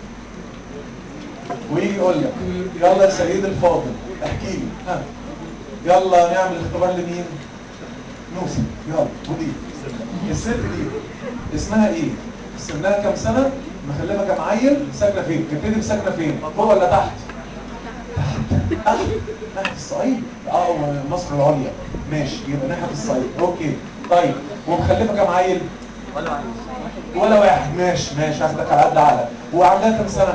ويجي يقول لك يلا يا سيد الفاضل احكي لي، ها يلا نعمل اختبار لمين؟ نوسي، يلا ودي الست دي اسمها ايه؟ سنها كام سنه؟ مخلفه كام عيل؟ ساكنه فين؟ نبتدي بساكنه فين؟ فوق ولا تحت؟ تحت ناحيه الصعيد، اه مصر العليا، ماشي يبقى ناحيه الصعيد، اوكي. طيب ومخلفه كام عيل؟ ولا واحد. ولا واحد، ماشي ماشي، هاخدك على قد عقلك. وعندها كام سنه؟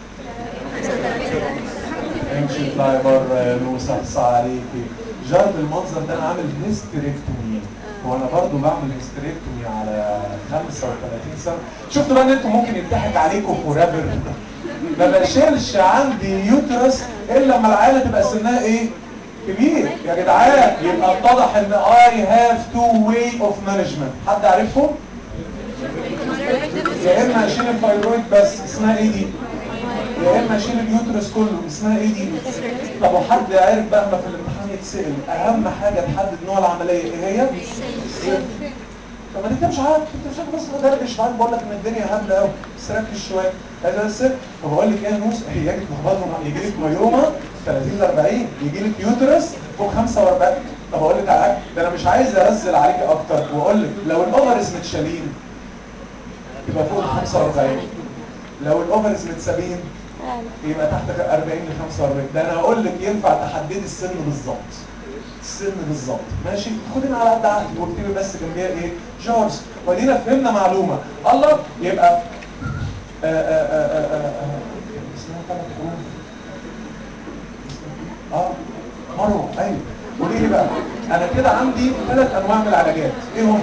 امشي اطلعي بره يا نوسه، اخصى عليكي. جار بالمنظر ده انا عامل هيستريكتومي، وانا برضو بعمل هيستريكتومي على خمسة وثلاثين سنه. شفتوا بقى ان انتوا ممكن يضحك عليكم فورافر؟ ما بشيلش عندي يوترس الا لما العيله تبقى سنها ايه؟ كبير يا جدعان. يبقى اتضح ان اي هاف تو واي اوف مانجمنت. حد عارفهم؟ يا اما اشيل الفايبرويد بس اسمها ايه دي؟ يا اما اشيل اليوترس كله اسمها ايه دي؟ طب وحد عارف بقى اما في الامتحان يتسال اهم حاجه تحدد نوع العمليه ايه هي؟ طب ما تكتبش عارف انت مش عارف بس بدردش معاك بقول لك ان الدنيا هبله قوي بس ركز شويه هذا بس فبقول لك ايه يا نوس هي يجي تلخبطهم يجي لك ميومه ثلاثين ل أربعين يجي لك يوترس فوق خمسة وأربعين. طب اقول لك على حاجه ده انا مش عايز ارزل عليك اكتر واقول لك لو الاوفرز متشالين يبقى فوق خمسة وأربعين لو الاوفرز متسابين يبقى تحت أربعين ل خمسة وأربعين. ده انا اقول لك ينفع تحددي السن بالظبط السن بالظبط ماشي خدنا على قد عقلك واكتبي بس جنبيها ايه جارز ودينا فهمنا معلومه الله يبقى آآ آآ آآ آآ اسمها ثلاث حروف اه مروه ايوه قولي لي بقى انا كده عندي ثلاث انواع من العلاجات ايه هم؟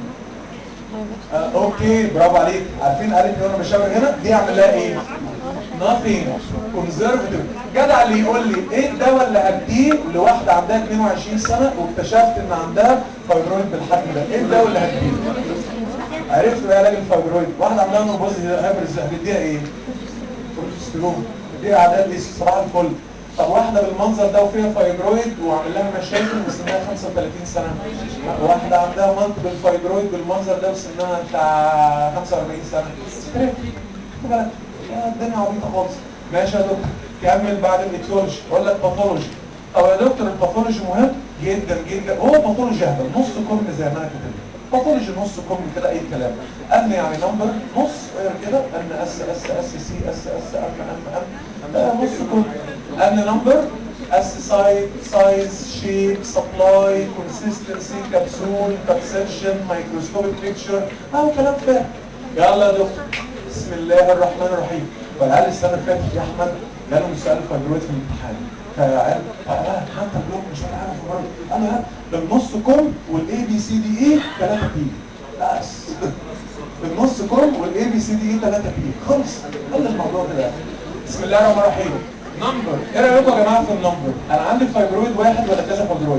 آه اوكي برافو عليك عارفين قالت لي وانا بشاور هنا دي اعمل لها ايه؟ nothing conservative. جدع اللي يقول لي ايه الدواء اللي هديه لواحده عندها اتنين وعشرين سنه واكتشفت ان عندها فايبرويد بالحجم ده ايه الدواء اللي هديه؟ عرفت بقى علاج الفايبرويد واحده عندها نوبوز هابرز هديها ايه؟ بروجسترون هديها عدد ايه صباح الفل. طب واحده بالمنظر ده وفيها فايبرويد وعامل لها مشاكل وسنها خمسة وثلاثين سنه واحده عندها مالتيبل فايبرويد بالمنظر ده وسنها بتاع خمسة وأربعين سنه بالك الدنيا عبيطه خالص. ماشي يا دكتور كمل بعد الايتيولوجي اقول لك باثولوجي. طب يا دكتور الباثولوجي مهم جدا جدا هو باثولوجي اهبل نص كم زي ما انا كاتب باثولوجي نص كم كده اي كلام ان يعني نمبر نص غير كده ان اس اس اس سي اس اس ام ام ام نص كم ان نمبر اس سايز سايز شيب سبلاي كونسيستنسي كبسول كابسيشن مايكروسكوبيك بيكتشر اهو كلام فاهم. يلا يا دكتور بسم الله الرحمن الرحيم. والعيال السنه اللي فاتت يا احمد جالهم سؤال فايبرويد في الامتحان فعيال اه حتى البلوك مش عارف فايبرويد انا ها بالنص كم والاي بي سي دي اي ثلاثة بي بس بالنص كم والاي بي سي دي اي ثلاثة بي خلص خلص الموضوع كده. بسم الله الرحمن الرحيم. نمبر ايه رايكم يا جماعه في النمبر؟ انا عندي فايبرويد واحد ولا كذا فايبرويد؟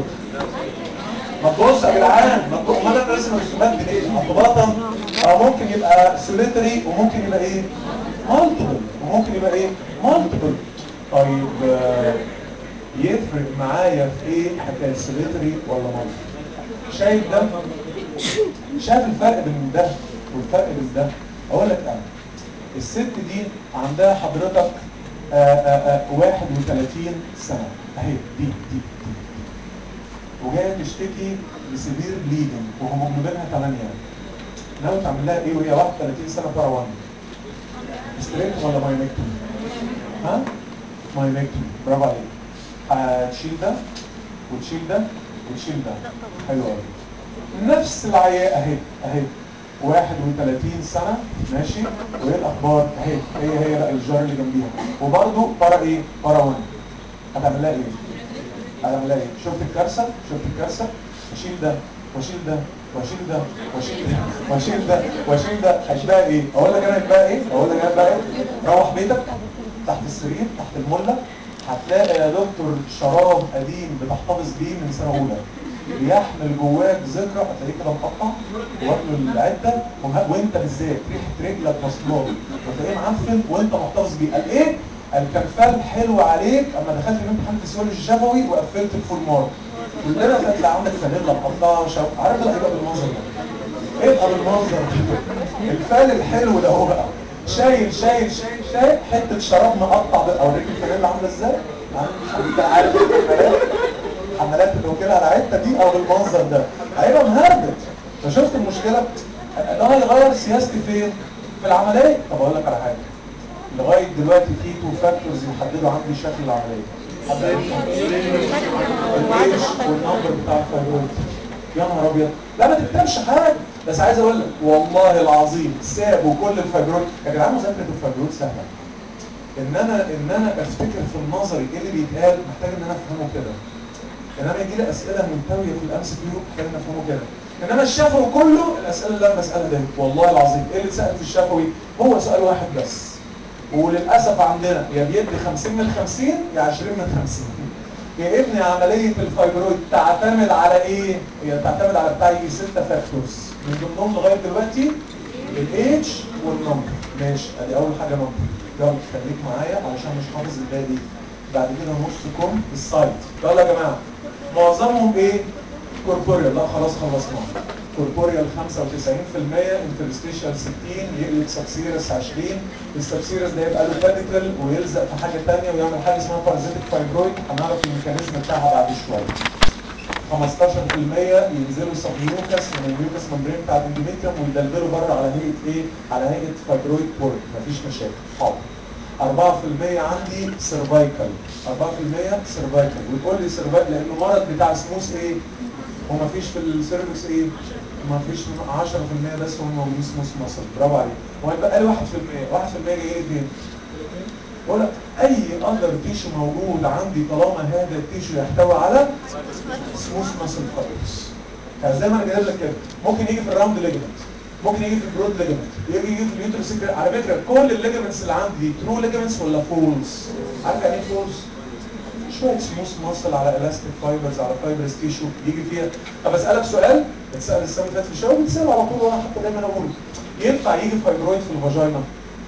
ما تبص يا جدعان ما تبص ما انا رسم الرسومات منين؟ اعتباطا اه ممكن يبقى سوليتري وممكن يبقى ايه؟ مالتيبل وممكن يبقى ايه؟ مالتيبل. طيب آه يفرق معايا في ايه حكايه سوليتري ولا مالتيبل؟ شايف ده؟ شايف الفرق بين ده والفرق بين ده؟ اقول لك انا الست دي عندها حضرتك آآ آآ واحد وثلاثين سنه اهي دي دي, دي. وجايه تشتكي بسيفير بليدنج وهيموجلوبينها ثمانية ناوي تعمل لها ايه وهي واحد وثلاثين سنه بارا واحد؟ ستريت ولا مايمكتومي؟ ها؟ مايمكتومي برافو عليك. هتشيل ده وتشيل ده وتشيل ده حلو قوي. نفس العياء اهي اهي واحد وثلاثين سنه ماشي وايه الاخبار اهي هي هي بقى الجار اللي جنبيها وبرده بارا ايه؟ بارا واحد. هتعمل لها ايه؟ هتعمل لها ايه؟ شفت الكارثه؟ شفت الكارثه؟ اشيل ده واشيل ده واشيل ده واشيل ده واشيل ده واشيل ده هتبقى ايه؟ اقول لك انا هتبقى ايه؟ اقول لك انا هتبقى ايه؟ روح بيتك تحت السرير تحت المله هتلاقي يا دكتور شراب قديم بتحتفظ بيه من سنه اولى بيحمل جواك ذكرى هتلاقيه كده مقطع واكله العده وانت بالذات ريحه رجلك مصلوب وتلاقيه معفن وانت محتفظ بيه. قال ايه؟ قال كان فال حلو عليك اما دخلت الامتحان فيسيولوجي الشفوي وقفلت الفول مارك. كلنا هتلاقي عندك فانيلا مقطعه شو عارف ده هيبقى بالمنظر ده. ايه بالمنظر ده؟ الفال الحلو ده هو بقى شايل شايل شايل شايل حته شراب مقطع ده اوريك الفانيلا عامله ازاي؟ انت عارف الحمالات الحمالات اللي واكلها على العته دي او بالمنظر ده هيبقى مهربت. فشفت المشكله؟ ده هيغير سياستي فين؟ في العمليه. طب اقول لك على حاجه لغايه دلوقتي في تو فاكتورز يحددوا عندي شكل العمليه. الايدج والنمبر بتاع الفايبرويد. يا نهار ابيض لا ما تكتبش حاجه بس عايز اقول لك والله العظيم سابوا كل الفايبرويد يا جدعان. مذاكره الفايبرويد سهله ان انا ان انا افتكر في النظري ايه اللي بيتقال محتاج ان انا افهمه كده. انما يجي لي اسئله منتويه في الام سي كيو محتاج ان افهمه كده. انما الشفوي كله الاسئله اللي انا بسالها ده والله العظيم ايه اللي اتسال في الشفوي هو سؤال واحد بس وللاسف عندنا يا بيدي خمسين من خمسين يا عشرين من خمسين. يا ابني عمليه الفايبرويد تعتمد على ايه؟ هي تعتمد على بتاع يجي ستة فاكتورز من ضمنهم لغايه دلوقتي الايدج والنمبر. ماشي ادي اول حاجه نمبر. يلا خليك معايا علشان مش حافظ الباقي دي. بعد كده نص كم السايت. يلا يا جماعه معظمهم ايه؟ كوربوريال. لا خلاص خلصنا. كوربوريال خمسة وتسعين في المية، انترستيشال ستين، يقلب سبسيرس عشرين. السبسيرس ده يبقى له باديكل ويلزق في حاجه ثانيه ويعمل حاجه اسمها بارازيتيك فايبرويد، هنعرف الميكانيزم بتاعها بعد شويه. خمستاشر في المية ينزلوا سبميوكس من الميوكس ممبرين بتاع الاندوميتريوم ويدلدلوا بره على هيئه ايه؟ على هيئه فايبرويد بورد، مفيش مشاكل. حاضر. أربعة في المية عندي سيرفايكال، أربعة في المية سيرفايكال، وتقول لي سيرفايكال لانه مرض بتاع سموث ايه؟ ومفيش في السيرفكس ايه؟ مفيش عشرة في المية بس هم موجودين سموث ماسل. برافو عليك. وهيبقى لي واحد في المية، واحد في المية جاي لي فين؟ بقول لك اي اذر تيشو موجود عندي طالما هذا التيشو يحتوي على سموث ماسل فايبرز. زي ما انا جايب لك كده، ممكن يجي في الراوند ليجمنت، ممكن يجي في البرود ليجمنت، يجي يجي في اليوترس. على فكره كل الليجمنتس اللي عندي ترو ليجمنتس ولا فولس؟ عارف يعني ايه فولس؟ شويه سموث ماسل على الاستيك فايبرز على فايبرز تيشو يجي فيها. طب اسالك سؤال اتسال السنه اللي فاتت في الشباب بتسال على طول وانا حتى دايما اقول ينفع يجي فايبرويد في الفاجينا؟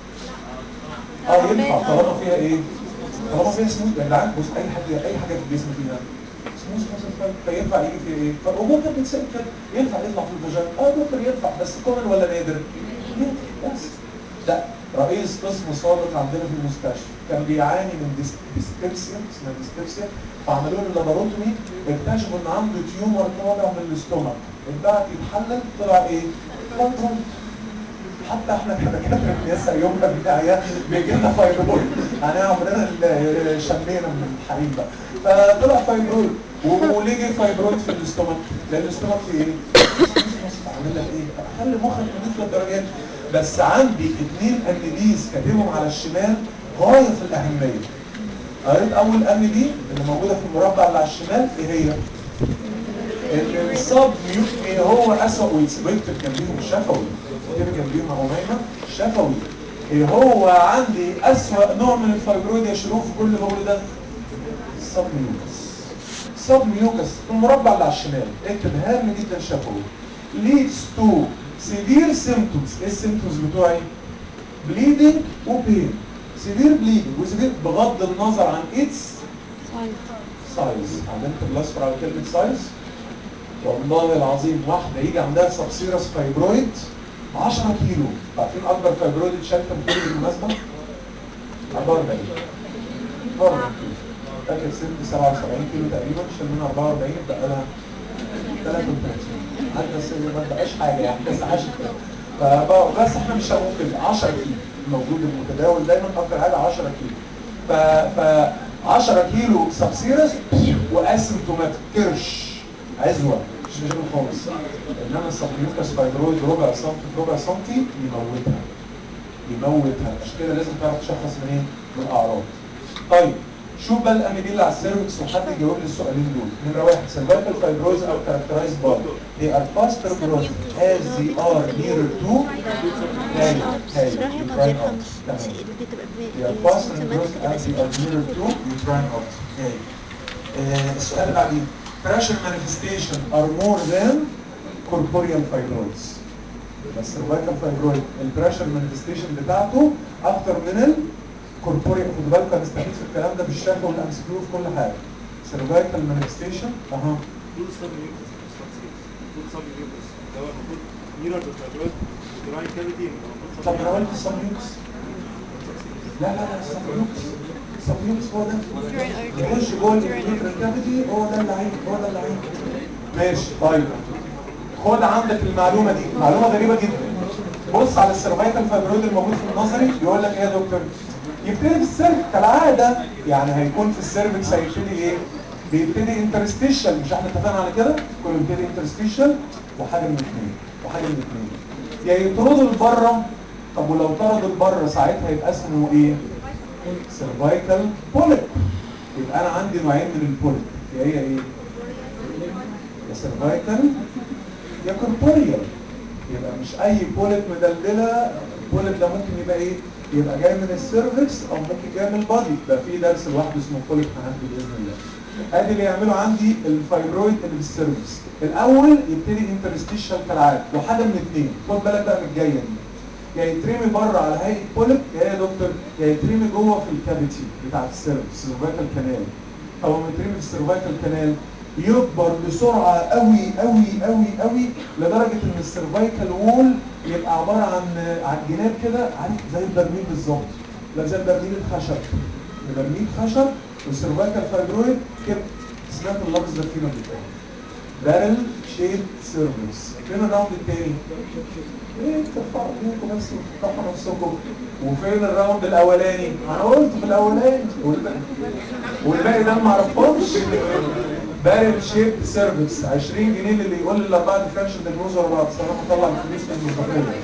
اه ينفع طالما فيها ايه؟ طالما فيها سموث. يا جدعان بص اي حد اي حاجه في الجسم فيها سموث ماسل فايبر فينفع يجي فيها ايه؟ فالامور بتتسال كده ينفع يطلع في الفاجينا؟ اه دكتور ينفع بس كومن ولا نادر؟ ينفع بس. ده رئيس قسم سابق عندنا في المستشفى كان بيعاني من ديسبيبسيا، اسمها ديسبيبسيا، فعملوا له لاباروتومي اكتشفوا ان عنده تيومر طالع من الاستومك، اتبعت يتحلل طلع ايه؟ فايبرويد. حتى احنا كدكاتره لسه يوم ما بنعيا بيجي لنا فايبرويد، يعني عمرنا اللي شمينا من الحريم بقى، فطلع فايبرويد. وليه جه فايبرويد في الاستومك؟ لان الاستومك فيه ايه؟ عامل لك ايه؟ خلي مخك نضيف للدرجات. بس عندي اثنين انبيز كاتبهم على الشمال غايه في الاهميه. قريت اول ان بي اللي موجوده في المربع اللي على الشمال ايه هي؟ ان الصب ميوت ايه هو اسوء ويكتب جنبيهم الشفوي، كتب جنبيهم اميمه شفوي. ايه هو عندي اسوء نوع من الفايبرويد يا شروف في كل بقول ده؟ الصب ميوكس. الصب ميوكس في المربع اللي على الشمال اكتب هام جدا شفوي. leads to severe symptoms. ايه السيمتومز بتوعي؟ bleeding وبين. severe bleeding وسيفير بغض النظر عن its سايز. علمت الاصفر على كلمه سايز؟ والله العظيم واحده يجي عندها سبسيرس فايبرويد عشرة كيلو. عارفين اكبر فايبرويد اتشال كام كيلو بالمناسبه؟ أربعة وأربعين. أربعة وأربعين كيلو. فاكر ست سبعة وسبعين كيلو تقريبا شال منها أربعة وأربعين بقى لها ثلاثة وثلاثين. حتى ما بقاش حاجه يعني بس عاشت كده. بس احنا مش ممكن عشرة كيلو الموجود المتداول دايما اكتر حاجه عشرة كيلو. ف ف عشرة كيلو سبسيرس واسيمتوماتيك كرش عزوه مش مشكله خالص. انما السبميوكس فايبرويد ربع سنتي ربع سنتي يموتها يموتها. عشان كده لازم تعرف تشخص منين؟ من الاعراض. طيب شوف بقى الانيميا اللي على السيرفكس وحد يجاوب لي السؤالين دول. نمره واحد سيرفايكال فايبروز او كاركترايزد باي they are faster growth as they are nearer to هاي هاي uterine artery. تمام. they are faster growth as they are nearer to uterine artery. هاي. آه السؤال اللي بعديه pressure manifestation are more than corporeal fibroids. بس السيرفايكال فايبرويد البريشر مانيفستيشن بتاعته اكتر من الكوربوريال. خدوا بالكم هنستفيد في الكلام ده في الشفا والامسكيو في كل حاجه. سيرفايكال مانيفستيشن اها طول صاب ميوكس مش تفصيل. طول صاب ميوكس ده هو المفروض ميرر بالفايبرويد وتراين كافيتي المفروض طب انا قلت السبميوكس. لا لا لا السبميوكس السبميوكس هو ده يخش جوه الانترنال كافيتي هو ده اللي عين هو ده اللي عين. ماشي طيب خد عندك المعلومه دي معلومه غريبه جدا. بص على السيرفايكال فايبرويد الموجود في النظري يقول لك ايه يا دكتور؟ يبتدي في السيرفكس كالعاده يعني هيكون في السيرفكس هيبتدي ايه؟ بيبتدي انترستيشن مش احنا اتفقنا على كده؟ كله بيبتدي انترستيشن وحاجه من اثنين وحاجه من اثنين يا يطردوا لبره. طب ولو طردوا لبره ساعتها يبقى اسمه ايه؟ سيرفايكال بوليب. يبقى انا عندي نوعين من البوليب يا هي ايه؟ يا سيرفايكال يا كوربوريال. يبقى مش اي بوليب مدلدله. البوليب ده ممكن يبقى ايه؟ يبقى جاي من السيرفكس او ممكن جاي من البادي. ده في درس لوحده اسمه بوليب هناخده باذن الله. ادي اللي يعملوا عندي الفايبرويد اللي في السيرفكس. الاول يبتدي انترستيشال كالعاده وحاجه من اثنين. خد بالك بقى من الجايه دي. يا يترمي بره على هيئه بوليب يا يا دكتور يا يترمي جوه في الكافيتي بتاع السيرفكس السيرفايكال كانال. طب لما يترمي في السيرفايكال كانال يكبر بسرعه قوي قوي قوي قوي لدرجه ان السيرفايكال وول يبقى عباره عن عن جناب كده، عارف زي البرميل بالظبط، لا زي البرميل الخشب، برميل خشب والسيرفايكال فايبرويد كده. سمعت اللفظ ده فين قبل كده؟ بارل شيب سيرفيس. فين الراوند التاني؟ ايه ترفعوا ايديكم بس وتفتحوا نفسكم. وفين الراوند الاولاني؟ انا قلت في الاولاني والباقي والباقي ده ما اعرفهمش. بارل شيب سيرفيس عشرين جنيه اللي يقول لي الاربعه ديفرنشال ديجنوز ورا بعض. صراحه طلع الفلوس من المستقبل.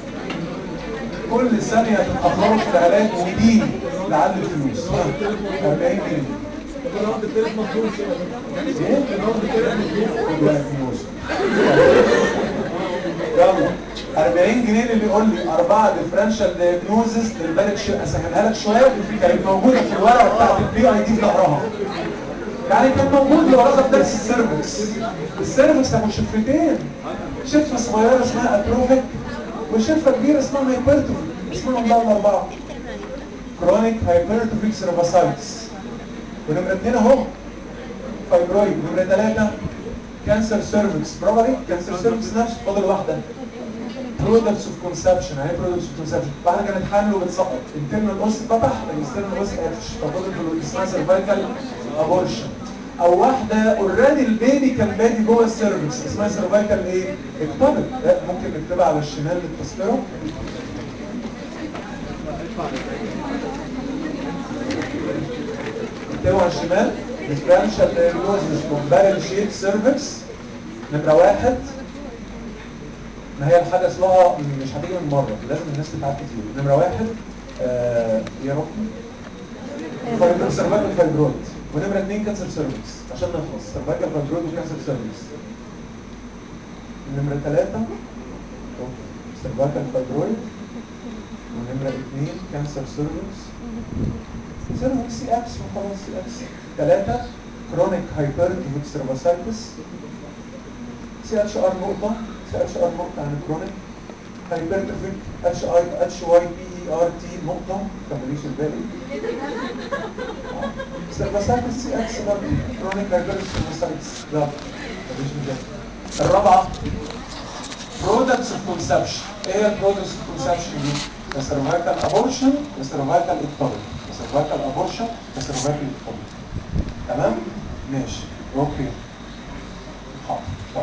كل ثانيه تتاخروا في العلاج وديني لعل الفلوس. أربعين جنيه. الراوند التالت مطلوب كده. ايه؟ الراوند التالت مطلوب. خد بالك من وسط. يلا أربعين جنيه اللي يقول لي أربعة ديفرنشال دياجنوزز للبلد. اسهلها لك شويه، كانت موجوده في الورقه بتاعت البي اي دي في ظهرها. يعني كان موجود لو رغب درس السيرفكس. السيرفكس ابو شفتين، شفه صغيره اسمها اتروفيك وشفه كبيره اسمها هايبرتروفيك، اسمهم بقى الاربعه. كرونيك هايبرتروفيك سيرفاسايتس. ونمره اثنين اهو فايبرويد. نمره ثلاثه كانسر سيرفكس. برافو عليك، كانسر سيرفكس نفسه. فاضل واحده برودكتس اوف كونسبشن. يعني ايه برودكتس اوف كونسبشن؟ واحده كانت حامل وبتسقط، انترنال اوس فتح، الاكسترنال اوس قافش، ففضلت اسمها سيرفايكال ابورشن. او واحده اوريدي البيبي كان بادي جوه السيرفكس اسمها سيرفايكال ايه؟ اكتوبك. ممكن نكتبها على الشمال للتذكره. اكتبوا على الشمال ديفرنشال دايجنوزس اوف بارل شيب سيرفكس. نمره واحد، ما هي الحاجه اصلها مش هتيجي من مره، لازم الناس تتعب كتير. نمره واحد آه يا رب فايبر سيرفايكال فايبرويد. ونمره اثنين كانسر سيرفكس عشان نخلص. سيرفايكال فايبرويد وكانسر سيرفكس. نمره ثلاثه سيرفايكال فايبرويد. ونمره اثنين كانسر سيرفكس. سيرفكس سي اكس وخلاص سي اكس. ثلاثه كرونيك هايبرتروفيك سيرفاسايتس. سي اتش ار نقطه، سي اتش ار نقطه عن كرونيك هايبرتروفيك اتش اي اتش واي بي اي ار تي نقطه. ما تكمليش الباقي. سيرفاسايتس سي اكس برضه كرونيك هايبرتروفيك سيرفاسايتس. يلا مفيش مشاكل. الرابعه برودكتس اوف كونسبشن. ايه هي البرودكتس اوف كونسبشن دي؟ سيرفايكال ابورشن وسيرفايكال اكتوبيك. سيرفايكال ابورشن وسيرفايكال اكتوبيك. تمام؟ ماشي اوكي. حاضر طيب.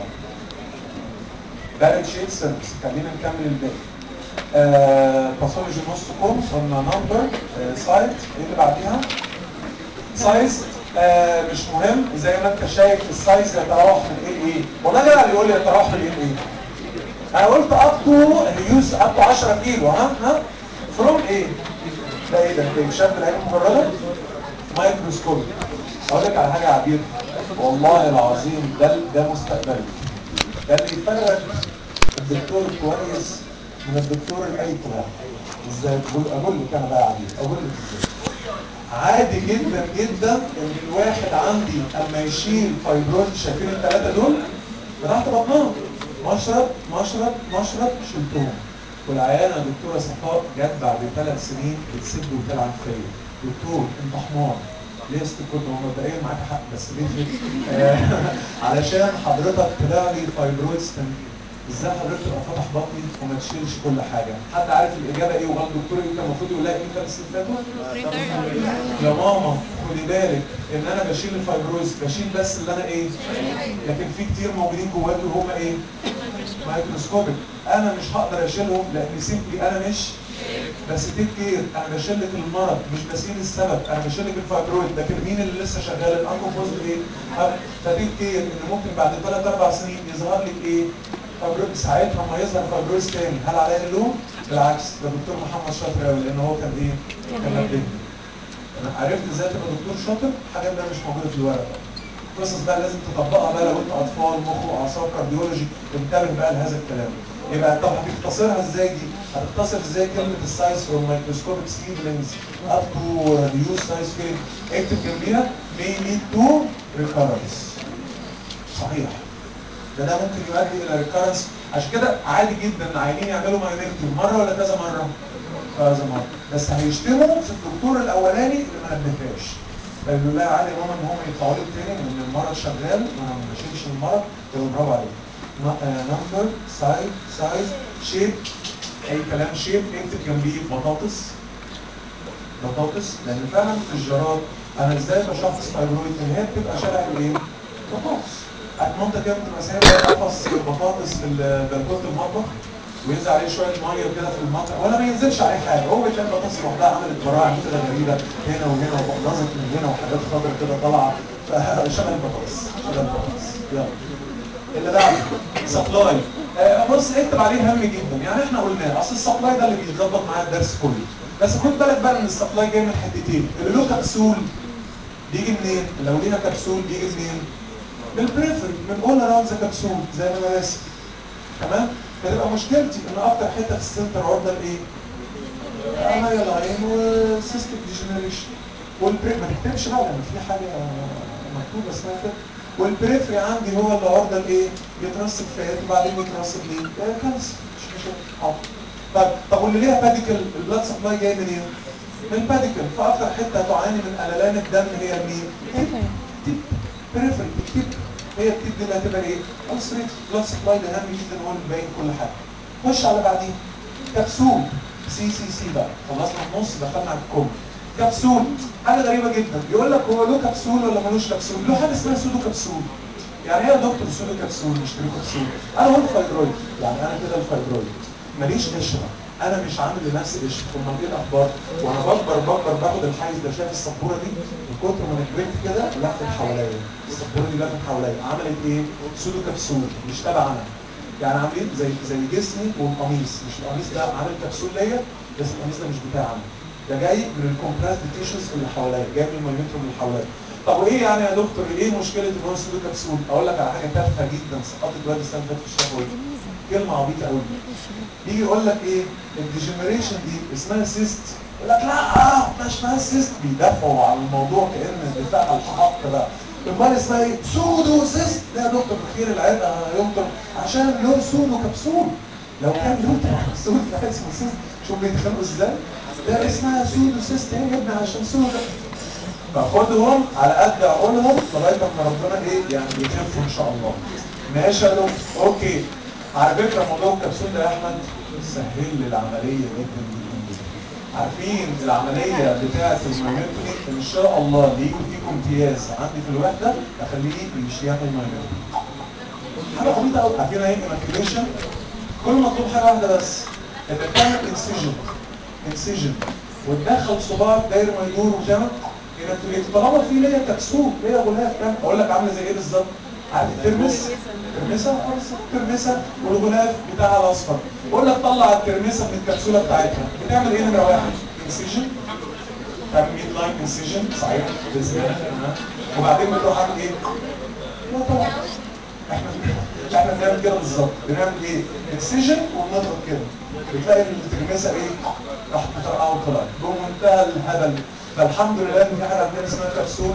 بارل شيب سيرفيس. خلينا نكمل الباقي. آه، باثولوجي نص كوم قلنا نمبر. آه، سايت. ايه اللي بعديها؟ سايز. آه مش مهم، زي ما انت شايف السايز يتراوح من ايه لايه. والله جدع اللي يقول لي يتراوح من ايه لايه. انا قلت اب تو هيوز اب تو عشرة كيلو. ها ها فروم ايه؟ ده ايه ده؟ ده شاب العين مجرده مايكروسكوب. اقول لك على حاجه عبير، والله العظيم ده ده مستقبلي. ده اللي يفرق الدكتور الكويس من الدكتور الاي كلام. ازاي؟ اقول لك انا بقى يا عبير، اقول لك ازاي. عادي جدا جدا ان الواحد عندي اما يشيل فايبرويد، شايفين الثلاثه دول فتحت بطنها، مشرط مشرط مشرط شلتهم. والعيانه دكتوره صفاء جت بعد ثلاث سنين بتسب وتلعب فيا. دكتور انت حمار. ليه استكوت؟ هو مبدئيا معاك حق بس ليه كده؟ علشان حضرتك طلع لي فايبرويد ستنين. ازاي حضرتك تبقى فاتح بطني وما تشيلش كل حاجه؟ حد عارف الاجابه ايه؟ وقال الدكتور ايه كان المفروض يقول لها ايه ثلاث سنين فاتوا؟ يا ماما خدي بالك ان انا بشيل الفايبرويد، بشيل بس اللي انا ايه؟ لكن في كتير موجودين جواكي وهم ايه؟ مايكروسكوبيك. انا مش هقدر اشيلهم لان سيمبلي انا مش بس تيك كير. انا بشيل لك المرض مش بسيل السبب، انا بشيل لك الفايبرويد. لكن مين اللي لسه شغال؟ الانكوبوز ايه؟ فتيك كير ان ممكن بعد ثلاث اربع سنين يظهر لك ايه؟ فايبرويد. ساعتها ما يظهر فايبرويد تاني هل عليا اللوم؟ بالعكس، ده دكتور محمد شاطر قوي لان هو كان ايه؟ كان نبهني. انا عرفت ازاي تبقى دكتور شاطر. الحاجات دي مش موجوده في الورقه. قصص بقى لازم تطبقها بقى لو انت اطفال مخ واعصاب كارديولوجي. انتبه بقى لهذا الكلام. يبقى طب هتختصرها ازاي دي؟ هتختصر ازاي كلمه السايز فروم مايكروسكوبيك سليفلينجز اب تو ريديوس سايز فين؟ اكتب جنبيها may lead to recurrence. صحيح. ده ده ممكن يؤدي الى ريكارنس. عشان كده عادي جدا العيانين يعملوا مايونكتوم مره ولا كذا مره؟ كذا مره. بس هيشتموا في الدكتور الاولاني اللي ما نبهاش. بالله عادي يا ماما ان هم يطلعوا لي تاني ان المرض شغال وانا ما بشيلش المرض. يبقى برافو عليك. نمبر، سايز، سايز، شيب، اي كلام شيب اكتب جنبيه بطاطس. بطاطس لان فعلا في الجراد انا ازاي بشخص فايبرويد ان هي بتبقى شبه الايه؟ بطاطس. اتمنى كده بتبقى سايبه قفص بطاطس في بلكونه المطبخ وينزل عليه شويه ميه كده في المطر ولا ما ينزلش عليه حاجه، هو بتلاقي البطاطس لوحدها عملت براعم كده غريبه هنا وهنا وبقلظت من هنا وحاجات خضرا كده طالعه شبه البطاطس شبه البطاطس. يلا اللي بعده سبلاي. آه بص اكتب عليه هام جدا، يعني احنا قلنا اصل السبلاي ده اللي بيتظبط معايا الدرس كله، بس خد بالك بقى ان السبلاي جاي من حتتين، اللي له كبسول بيجي منين؟ لو ليها كبسول بيجي منين؟ من البريفري، من اول اراوند ذا كبسول زي ما انا راسم. تمام؟ فتبقى مشكلتي ان اكتر حته في السنتر عرضه لايه؟ امايا لاين وسيستم ديجنريشن. والبري ما تكتبش بقى لان في حاجه مكتوبه اسمها كده. والبريفري عندي هو اللي عرضه لايه؟ يترسب فات وبعدين يترسب ليه؟ كالسيوم مش مشكله. حاضر. طب طب واللي ليها باديكل البلاد سبلاي جاي منين؟ من الباديكل، فاكتر حته هتعاني من قللان الدم هي مين؟ تيب تيب بريفري تيب. هي التيب دي اللي هتبقى ايه؟ السريت بلاد سبلاي ده هام جدا هو اللي باين كل حاجه. خش على بعدين كبسول سي سي سي بقى خلصنا النص دخلنا على الكم. كبسول حاجه غريبه جدا يقول لك هو له كبسول ولا ملوش كبسول؟ له حاجه اسمها سودو كبسول. يعني ايه يا دكتور سودو كبسول مش تري كبسول؟ انا هو الفايبرويد، يعني انا كده الفايبرويد ماليش قشره، انا مش عامل لنفسي قشره. امال ايه الاخبار؟ وانا بكبر بكبر باخد الحيز ده، شايف السبوره دي من كتر ما انا كبرت كده لفت حواليا، السبوره دي لفت حواليا عملت ايه؟ سودو كبسول مش تبع انا. يعني عاملين زي زي جسمي والقميص، مش القميص ده عامل كبسول ليا بس القميص ده مش بتاعي، ده جاي من الكومبريسد تيشوز اللي حواليا، جاي من الميومترم اللي حواليا. طب وايه يعني يا دكتور ايه مشكله ان هو سودو كبسول؟ اقول لك على حاجه تافهه جدا سقطت وادي السنه اللي فاتت في الشفوي، كلمه عبيطه قوي. يجي يقول لك ايه؟ الديجنريشن دي اسمها سيست، يقول لك لا ما اسمها سيست، بيدافعوا على الموضوع كان الدفاع على الحق بقى. امال اسمها ايه؟ سودو سيست. لا يا دكتور بخير العرق ينطر عشان له سودو كبسول، لو كان له كبسول فاسمه سيست. شوف بيتخانقوا ازاي؟ ده اسمها سودو سيست ايه يا ابني عشان سودو. فخدهم على قد عقولهم لغايه ما ربنا ايه يعني يخفوا ان شاء الله. ماشي يا دكتور اوكي. على فكره موضوع الكبسول ده يا احمد سهل لي العمليه جدا جدا جدا. عارفين العمليه بتاعه الميومتري ان شاء الله اللي يجوا فيكم امتياز عندي في الوحده اخليه يمشي يعمل ميومتري. حاجه عبيطه قوي. عارفين ايه ايماكيوليشن؟ كل مطلوب حاجه واحده بس، انك تعمل انسيجن انسيجن وتدخل صباعك داير ما يدور وتعمل ايماكيوليت. طالما في ليا كبسول ليا غلاف تعمل. اقول لك عامله زي ايه بالظبط؟ عارف الترمس؟ الترمسه اه بالظبط الترمسه والغلاف بتاعها الاصفر. بقول لك طلع الترمسه من الكبسوله بتاعتها بتعمل ايه نمره واحد؟ انسيجن، تعمل ميد لاين انسيجن صحيح بزياده كمان وبعدين بتروح عامل ايه؟ لا طبعا احنا احنا بنعمل كده بالظبط. بنعمل ايه؟ انسيجن وبنضغط كده بتلاقي الترمسه ايه؟ راحت مطرقعه وطلعت بمنتهى الهبل. فالحمد لله ان في حاجه عندنا اسمها كبسول.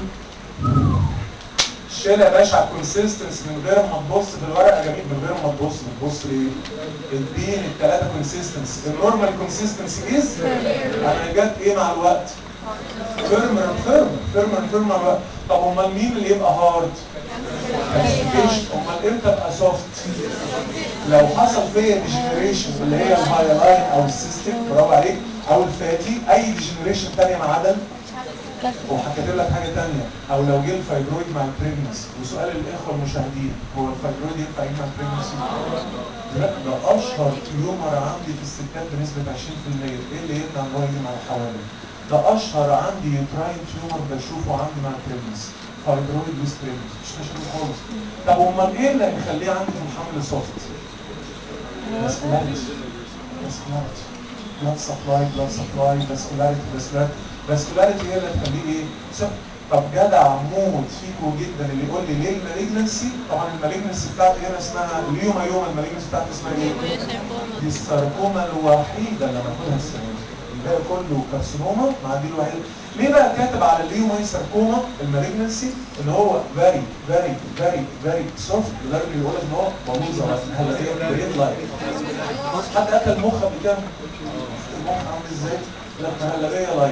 شيلها يا باشا على الكونسيستنس من غير ما تبص في الورقه جميل، من غير ما تبص بتبص ايه؟ اديني الثلاثه كونسيستنس. النورمال كونسيستنسي از انا جت ايه مع الوقت؟ فيرمر فيرمر فيرمر فيرمر مع الوقت. طب امال مين اللي يبقى هارد؟ كالسيفيشن. امال امتى ابقى سوفت؟ لو حصل فيا ديجنريشن اللي هي الهايلاين او السيستيك برافو عليك او الفاتي اي ديجنريشن ثانيه مع عدم. وهكتب لك حاجه ثانيه او لو جه الفايبرويد مع البريجنسي. وسؤال الاخوه المشاهدين هو الفايبرويد ينفع يجي مع البريجنسي؟ لا ده اشهر تيومر عندي في الستات بنسبه عشرين في المية. ايه اللي يمنع ان هو يجي مع الحوامل؟ ده اشهر عندي يوتراين تيومر بشوفه عندي مع البريجنسي. فايبرويد ويز بريجنسي مش مشكله خالص. طب امال ايه اللي هيخليه عندي في الحمل سوفت؟ vascularity vascularity blood supply blood supply vascularity vascularity vascularity هي اللي هتخليه ايه؟ طب جدع موت فيكو جدا اللي يقول لي ليه المالجنسي؟ طبعا المالجنسي بتاعتي هنا اسمها اليوم يوم المالجنسي بتاعتي اسمها ايه؟ دي الساركوما الوحيده اللي هناخدها السنه دي. الباقي كله كارسينوما مع دي الوحيده. ليه بقى كاتب على اليومي ساركوما المالجنسي ان هو فيري فيري فيري فيري سوفت لدرجه اللي يقول لك ان هو بلوزه هلا بريد لايك. حد اكل مخ قبل كده؟ المخ عامل ازاي؟ لا مهلبيه لايك.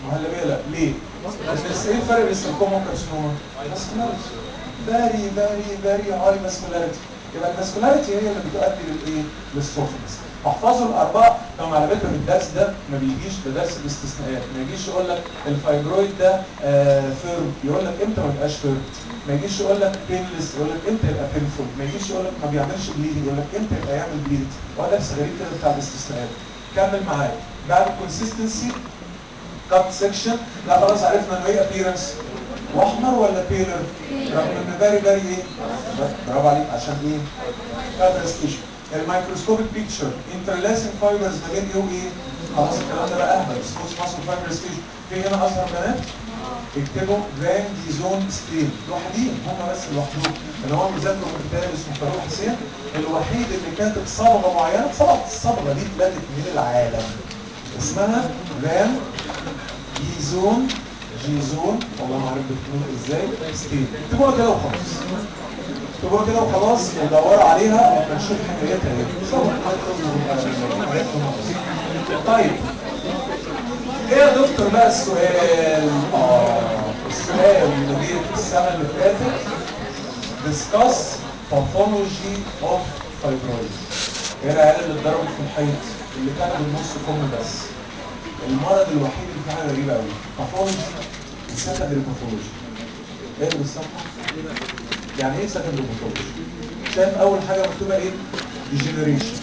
مهلبيه لا ليه؟ بس ايه الفرق بين الساركوما والكارسينوما؟ فاسكولاريتي فيري فيري فيري هاي فاسكولاريتي. يبقى الفاسكولاريتي هي اللي بتؤدي للايه؟ للسوفتنس. احفظوا الاربعه. طبعا على فكره الدرس ده ما بيجيش، ده درس الاستثناءات، ما يجيش يقول لك الفايبرويد ده آه فيرم، يقول لك امتى ما يبقاش فيرم. ما يجيش يقول لك بينلس، يقول لك امتى يبقى بينفول. ما يجيش يقول لك ما بيعملش بليدنج، يقول لك امتى يبقى يعمل بليدنج. هو درس غريب كده بتاع الاستثناءات. كمل معايا. بعد الكونسستنسي كات سكشن. لا خلاص عرفنا انه ايه ابييرنس واحمر ولا بيلر، رغم ان فيري فيري ايه، برافو عليك عشان ايه فايبرس تيشو. الميكروسكوبيك بيكتشر انترلاسنج فايبرز ما بين ايه وايه. خلاص الكلام ده بقى اهبل. سموث ماسل فايبرس تيشو. في هنا اشهر بنات اكتبوا فان دي زون ستين لوحدين، هم بس لوحدهم. اللي هو بيذاكروا من كتاب اسمه فاروق حسين، الوحيد اللي كاتب صبغه معينه. صبغه الصبغه دي اتلغت من العالم، اسمها فان جيزون جيزون والله ما عارف بتقول ازاي ستين. اكتبوها كده وخلاص، اكتبوها كده وخلاص ودوروا عليها لما نشوف حكايتها ايه. صبغه حاجات طيب ايه يا دكتور بقى السؤال؟ اه السؤال اللي جه السنه اللي فاتت discuss pathology of fibroids. ايه العيال اللي اتضربت في الحيط اللي كانوا بالنص كم بس؟ المرض الوحيد اللي فيه حاجه غريبه قوي، باثولوجي وسكندري باثولوجي. ايه اللي بالصفحه؟ يعني ايه سكندري باثولوجي؟ شايف اول حاجه مكتوبه ايه؟ ديجنريشن.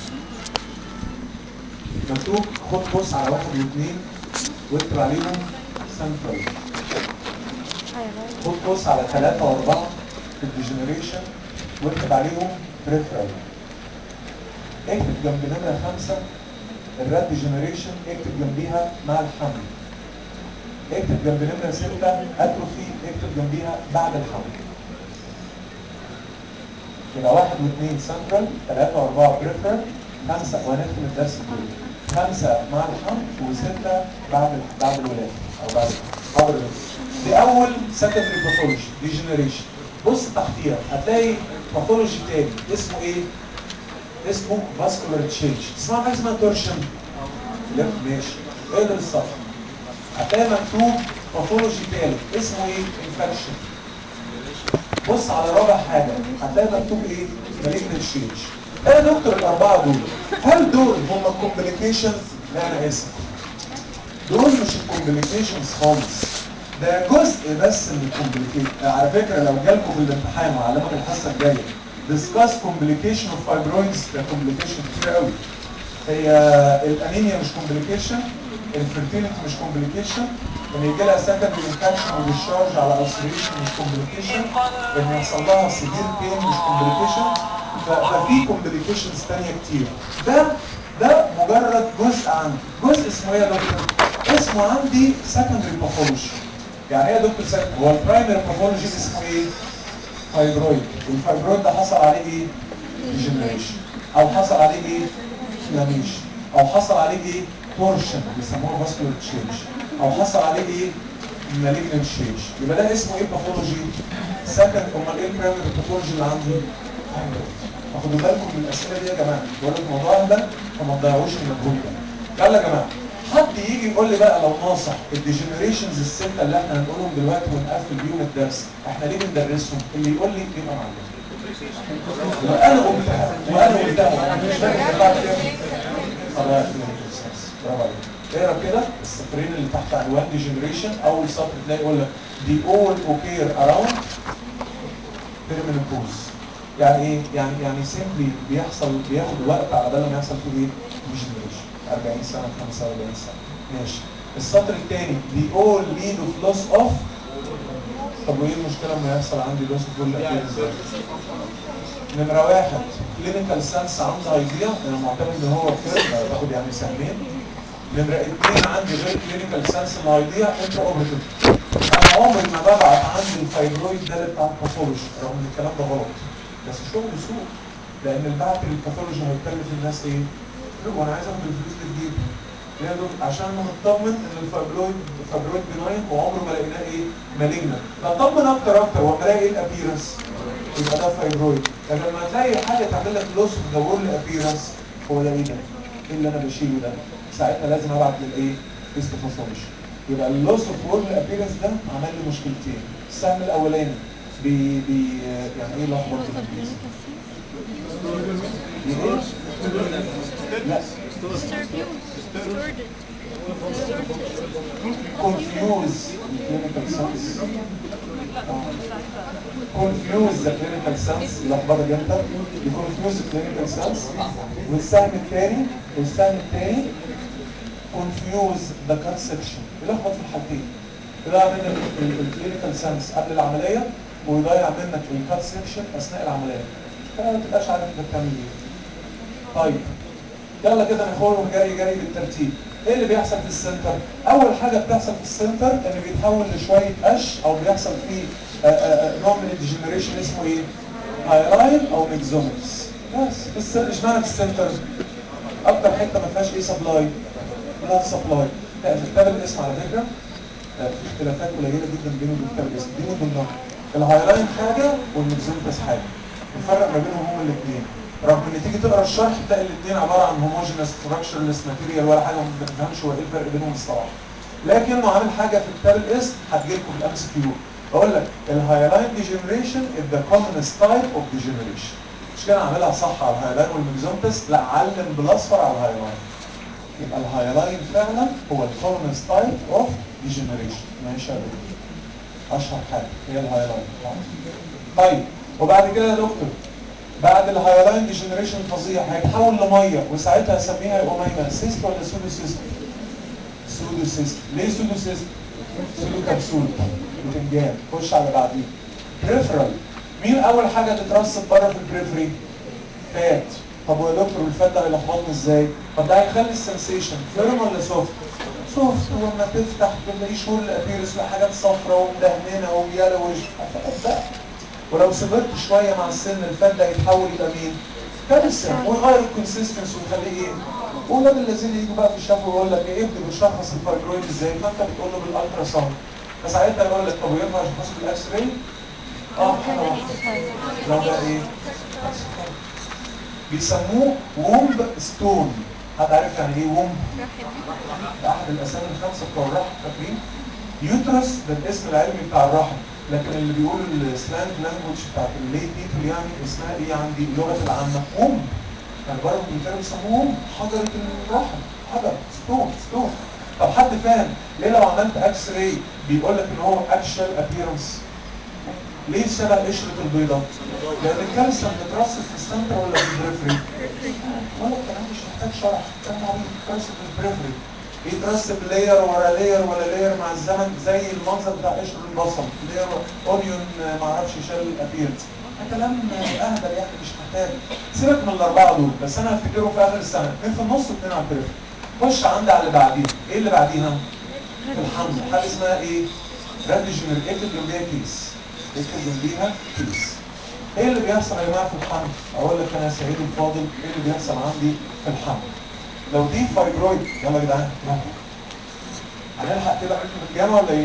مكتوب خد بص على واحد واثنين واكتب عليهم سنترال. خد بص على ثلاثه واربعه في الديجنريشن واكتب عليهم بريفرال. اكتب جنب نمره خمسه الراد ديجنريشن، اكتب جنبيها مع الحمل. اكتب جنب نمره سته اتروفي، اكتب جنبيها بعد الحمل. يبقى واحد واثنين سنترال، ثلاثة وأربعة بريفرال، خمسة وهنختم الدرس كله. خمسة مع الحمل وستة بعد بعد الولادة أو بعد قبل الولادة. دي أول سكندري باثولوجي ديجنريشن. بص تحتيها هتلاقي باثولوجي تاني اسمه إيه؟ اسمه فاسكولار تشينج. تسمع حاجة اسمها تورشن؟ لا ماشي. اقلب الصفحة هتلاقي مكتوب باثولوجي تالت اسمه إيه؟ انفكشن. بص على رابع حاجة هتلاقي مكتوب ايه؟ مالجنت شينج. ايه يا دكتور الأربعة دول؟ هل دول هم الكومبليكيشنز؟ لا أنا آسف. دول مش الكومبليكيشنز خالص. ده جزء بس من الكومبليكيشن. على فكرة لو جالكم في الامتحان وعلمك الحصة الجاية discuss complication of fibroids، ده كومبليكيشن كتير قوي. هي الانيميا مش كومبليكيشن، الفيرتيليتي مش كومبليكيشن، ان يجي لها سكندري انفكشن وديشارج على ulceration مش كومبليكيشن، ان يحصل لها سيفير بين مش كومبليكيشن. ففي كومبليكيشنز ثانيه كتير. ده ده مجرد جزء عندي. جزء اسمه ايه يا دكتور؟ اسمه عندي سكندري باثولوجي. يعني ايه يا دكتور سكندري؟ هو البرايمري باثولوجي اسمه ايه؟ فايبرويد. والفايبرويد ده حصل عليه ايه؟ ديجنريشن، او حصل عليه ايه؟ انفلاميشن، او حصل عليه ايه؟ تورشن بيسموها فاسكولار تشينج، او حصل عليه ايه؟ مالجنت تشينج. يبقى ده اسمه ايه باثولوجي؟ سكند. امال ايه البرايمري باثولوجي اللي عندي؟ فايبرويد. فخدوا بالكم من الاسئله دي يا جماعه، بقول لك موضوع اهبل فما تضيعوش المجهود ده. يلا يا جماعه حد يجي يقول لي بقى لو ناصح الديجنريشنز السته اللي احنا هنقولهم دلوقتي ونقفل بيهم الدرس احنا ليه بندرسهم؟ اللي يقول لي يبقى معلم. وانا قلتها وانا قلتها مش فاكر بعد ايه. خلاص برافو عليك. اقرا كده السطرين اللي تحت عنوان ديجنريشن. اول سطر تلاقي يقول لك دي اول اوكير اراوند بيرمنبوز. يعني ايه؟ يعني يعني سيمبلي بيحصل بياخد وقت على بال ما يحصل فيه ايه؟ ديجنريشن. أربعين سنه خمسة وأربعين سنه ماشي. السطر الثاني دي اول ليد اوف لوس اوف. طب وايه المشكله لما يحصل عندي لوس اوف ولا نمره واحد كلينيكال سنس عندي هيضيع، انا معتمد ان هو كيرف باخد يعني سهمين. نمره اثنين عندي غير كلينيكال سنس اللي هيضيع انترا اوبرتيف. انا عمري ما ببعت عندي الفايبرويد ده بتاع الباثولوجي، رغم ان الكلام ده غلط بس شغل سوق. لان البعث للباثولوجي هيكلف الناس ايه؟ وانا عايز اخد الفلوس دي تجيب ليه يا دكتور؟ عشان انا مطمن ان الفايبرويد الفايبرويد بناين وعمره ما لقيناه ايه؟ مالجنا. بطمن اكتر اكتر واما الاقي ايه الابيرنس؟ يبقى ده فايبرويد. لكن لما تلاقي حاجه تعمل لك لوس اوف ذا وول ابيرنس، هو ده ايه ده؟ ايه اللي انا بشيله ده؟ ساعتها لازم ابعت للايه؟ هيستوباثولوجي. يبقى اللوس اوف وول ابيرنس ده عمل لي مشكلتين. السهم الاولاني بي بي يعني ايه لخبط بالانجليزي؟ بي ايه؟ لا confuse the clinical sense confuse the clinical sense يلخبطك انت confuse the clinical sense. والسهم الثاني والسهم الثاني confuse the conception يلخبط في الحالتين، يضيع منك الكلينيكال سنس قبل العمليه ويضيع منك الكات سكشن اثناء العمليه، فما تبقاش عارف انت بتعمل ايه. طيب يلا كده ناخدهم جري جري بالترتيب. ايه اللي بيحصل في السنتر؟ اول حاجه بتحصل في السنتر ان بيتحول لشويه قش او بيحصل فيه نوع من الديجنريشن اسمه ايه؟ هايلاين او ميكزومكس. بس اشمعنى في السنتر؟ اكتر حته ما فيهاش ايه سبلاي؟ بلاد سبلاي. لا في كتاب الاسم على فكره في اختلافات قليله جدا بينه وبين كتاب الاسم، دي من ضمنها. الهايلاين حاجه والميكزومكس حاجه. الفرق ما بينهم هما الاثنين. رغم ان تيجي تقرا الشرح تلاقي الاثنين عباره عن هوموجينس ستراكشرلس ماتيريال ولا حاجه وما تفهمش هو ايه الفرق بينهم الصراحه. لكنه عامل حاجه في كتاب الاسم هتجيلكم في الام اس كيو. اقول لك الهايلاين ديجنريشن از ذا كومنست تايب اوف ديجنريشن. مش كده عاملها صح على الهايلاين والميكزومتس، لا علم بالاصفر على الهايلاين. يبقى الهايلاين فعلا هو الكومنست تايب اوف ديجنريشن. ماشي يا دكتور؟ اشهر حاجه هي الهايلاين. طيب وبعد كده يا دكتور بعد الهايلاين ديجنريشن فظيع هيتحول لميه وساعتها اسميها يبقى ميه سيست ولا سودو سيست؟ سودو سيست. ليه سودو سيست؟ سودو كبسول بتنجان. خش على بعديه. بريفرال. مين اول حاجه تترسب بره في البريفري؟ فات. طب ويا دكتور الفات ده هيلخبطني ازاي؟ طب ده هيخلي السنسيشن فيرم ولا سوفت؟ سوفت. ولما تفتح تلاقيه شور الابيرس وحاجات صفراء ومدهنه ويلوش فات بقى. ولو صبرت شويه مع السن الفات ده يتحول الى مين؟ كالسيوم ويغير الكونسيستنس ويخليه ايه؟ ولاد الذين يجوا بقى في الشفا ويقول لك ايه ابني بيشخص الفايبرويد ازاي؟ فانت بتقول له بالالترا ساوند. فساعتها يقول لك طب وينفع اشخصه بالاكس راي؟ اه حاجه واحده. لو ده ايه؟ بيسموه وومب ستون. حد عارف يعني ايه وومب؟ ده احد الاسامي الخمسه بتوع الرحم فاكرين؟ يوترس ده الاسم العلمي بتاع الرحم، لكن اللي بيقولوا السلانج لانجوج بتاعت اللي بيبل يعني اسمها ايه عندي اللغه العامه؟ وومب. يعني بره انجلترا بيسموه حجره الرحم، حجر ستون ستون. طب حد فاهم ليه لو عملت اكس راي بيقول لك ان هو اكشوال ابييرنس؟ ليه شبه قشره البيضه؟ لان الكالسيوم بيترسب في السنتر ولا في البريفري؟ ولا الكلام مش محتاج شرح، كلام عبيط. بيترسب في البريفري. بيترسب لاير ورا لاير ولا لاير مع الزمن زي المنظر بتاع قشر البصل، لاير اونيون ما اعرفش شال الابيرنس. ده كلام اهبل يعني مش محتاج. سيبك من الاربعه دول بس انا هفتكره في اخر السنه، اثنين في النص واثنين على البريفري. خش عندي على اللي بعديها. ايه اللي بعديها؟ في الحمل حاجه اسمها ايه؟ راديجنر. اكتب جنبيها كيس. اكتب جنبيها كيس. ايه اللي بيحصل يا جماعه في الحمل؟ اقول لك انا يا سيدي الفاضل ايه اللي بيحصل عندي في الحمل. لو دي فايبرويد يلا يا جدعان يلا هنلحق كده عندكم في الجامعه ولا ايه؟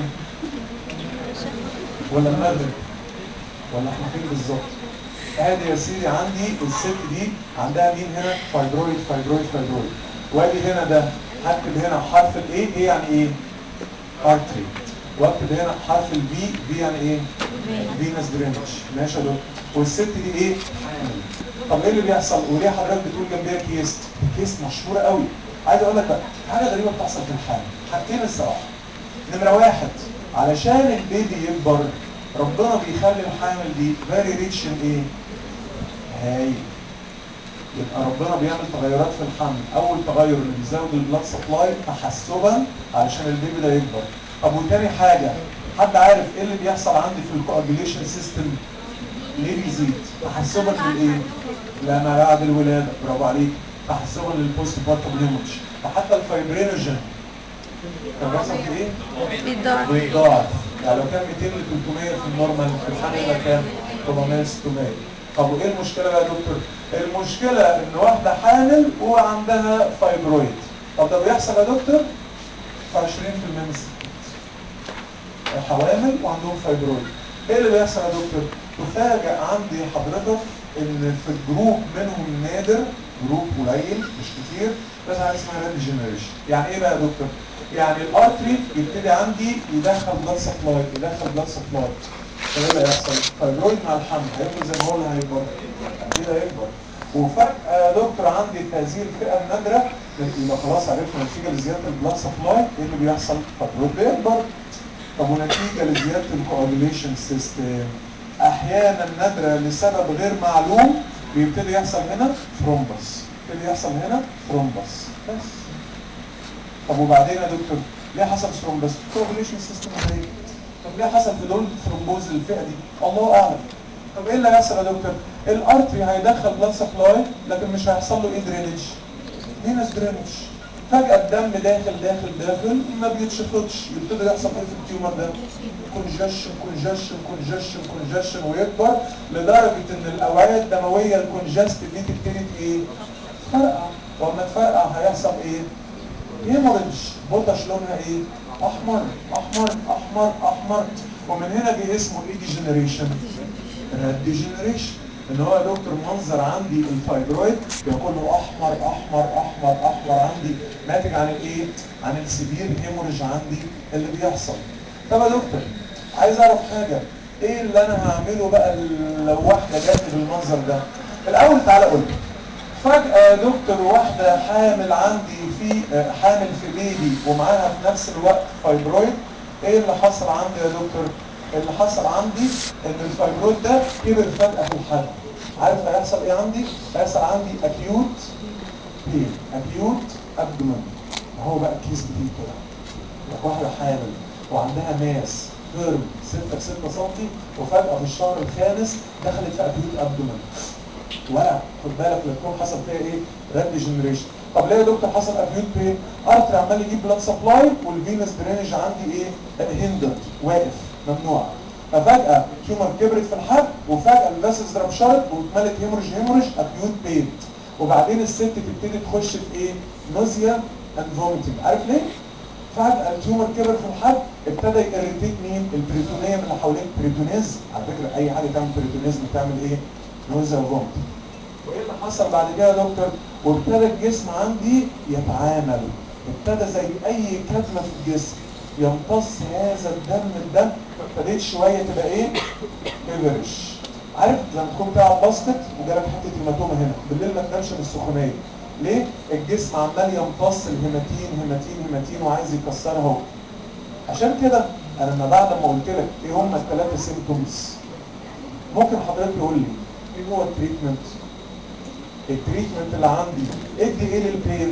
ولا المغرب؟ ولا احنا فين بالظبط؟ ادي يا سيدي عندي الست دي عندها مين هنا؟ فايبرويد فايبرويد فايبرويد. وادي هنا ده هكتب هنا حرف الايه ايه يعني ايه؟ ارتري. واكتب هنا حرف البي بي يعني ايه؟ فينس درينج. ماشي يا دكتور. والست دي ايه؟ حامل. طب ايه اللي بيحصل؟ وليه حضرتك بتقول جنبيها كيس؟ كيس مشهوره قوي. عايز اقول لك بقى حاجه غريبه بتحصل في الحامل، حاجتين الصراحه. نمره واحد علشان البيبي يكبر ربنا بيخلي الحامل دي فيري ريتش ان ايه؟ هاي. يبقى ربنا بيعمل تغيرات في الحمل. اول تغير اللي بيزود البلاد سبلاي تحسبا علشان البيبي ده يكبر. طب وتاني حاجه حد عارف ايه اللي بيحصل عندي في الكواجيليشن سيستم؟ ليه بيزيد؟ تحسبا للايه؟ لما بعد الولاده. برافو عليك. تحسبا للبوست بارتم هيموج. فحتى الفايبرينوجين كان بيحصل في ايه؟ بيتضاعف. بيتضاعف. يعني لو كان مئتين ل ثلاثمية في النورمال في الحمل يبقى كام؟ أربعمية ستمية. طب وايه المشكله بقى يا دكتور؟ المشكله ان واحده حامل وعندها فايبرويد. طب ده بيحصل يا دكتور في عشرين في المية من الستات. حوامل وعندهم فايبرويد. ايه اللي بيحصل يا دكتور؟ تفاجئ عندي حضرتك ان في الجروب منهم نادر، جروب قليل مش كتير، بس حاجه اسمها ريد جنريشن. يعني ايه بقى يا دكتور؟ يعني الارتري يبتدي عندي يدخل بلاد سبلاي يدخل بلاد سبلاي. فايه اللي هيحصل؟ فايبرويد مع الحمل هيفضل زي ما هو اللي هيكبر اكيد هيكبر. وفجأة يا دكتور عندي في هذه الفئة النادرة يبقى خلاص عرفنا نتيجة لزيادة البلاد سبلاي ايه اللي بيحصل؟ فايبرويد بيكبر. طب ونتيجة لزيادة الكواجوليشن سيستم احيانا نادرة لسبب غير معلوم بيبتدي يحصل هنا ثرومبس يبتدي يحصل هنا ثرومبس بس. طب وبعدين يا دكتور ليه حصل ثرومبس؟ الكواجوليشن سيستم زي طب ليه حصل في دول ثرومبوز للفئة دي؟ الله اعلم. طب ايه اللي هيحصل يا دكتور؟ الارتري هيدخل بلاد سبلاي لكن مش هيحصل له ايه درينج؟ فينس درينج. فجأة الدم داخل داخل داخل ما بيتشفطش يبتدي يحصل ايه في التيومر ده؟ كونجشن كونجشن كونجشن كونجشن ويكبر لدرجة ان الاوعية الدموية الكونجستد دي تبتدي ايه؟ تفرقع. ولما تفرقع هيحصل ايه؟ هيموريدج. بوتش لونها ايه؟ احمر احمر احمر احمر. ومن هنا جه اسمه ايه ديجنريشن؟ ديجنريشن. ان هو يا دكتور منظر عندي الفايبرويد بيكون له احمر احمر احمر احمر عندي ناتج عن الايه؟ عن السيفير هيموريدج عندي اللي بيحصل. طب يا دكتور عايز اعرف حاجه ايه اللي انا هعمله بقى لو واحده جات لي بالمنظر ده؟ الاول تعالى قول لي فجأة يا دكتور واحدة حامل عندي في حامل في بيبي ومعاها في نفس الوقت فايبرويد ايه اللي حصل عندي يا دكتور؟ اللي حصل عندي ان الفايبرويد ده كبر فجأة في الحجم. عارف هيحصل ايه عندي؟ هيحصل عندي اكيوت بين اكيوت ابدومن. هو بقى كيس جديد كده. واحدة حامل وعندها ماس فيرم ستة في ستة سم وفجأة في الشهر الخامس دخلت في اكيوت ابدومن. ورق خد بالك لا تكون حصل فيها ايه؟ راد ديجنريشن. طب ليه يا دكتور حصل اكيوت بين؟ ارتري عمال يجيب بلاد سبلاي والفينس درينج عندي ايه؟ هندد واقف ممنوع. ففجأة تيومر كبرت في الحجم وفجأة الفاسلز رابشرت واتملت هيموريج هيموريج اكيوت بين. وبعدين الست تبتدي تخش في ايه؟ نوزيا اند فوميتنج. عارف ليه؟ فجأة التيومر كبر في الحجم ابتدى يريتيت مين؟ البريتونيوم اللي حوالين بريتونيز. على فكرة أي حاجة تعمل بريتونيز بتعمل إيه؟ نوزا وفومت. وإيه اللي حصل بعد كده يا دكتور؟ وابتدى الجسم عندي يتعامل. ابتدى زي أي كدمة في الجسم يمتص هذا الدم الدم فابتديت شوية تبقى إيه؟ كبرش. عارف لما تكون بتلعب باسكت وجالك حتة هيماتومة هنا بالليل ما تنامش من السخونية. ليه؟ الجسم عمال يمتص الهيماتين هيماتين هيماتين وعايز يكسرها. عشان كده انا لما بعد ما قلت لك ايه هم الثلاثه سيمبتومز ممكن حضرتك تقول لي ايه هو التريتمنت؟ التريتمنت اللي عندي ادي ايه للبين؟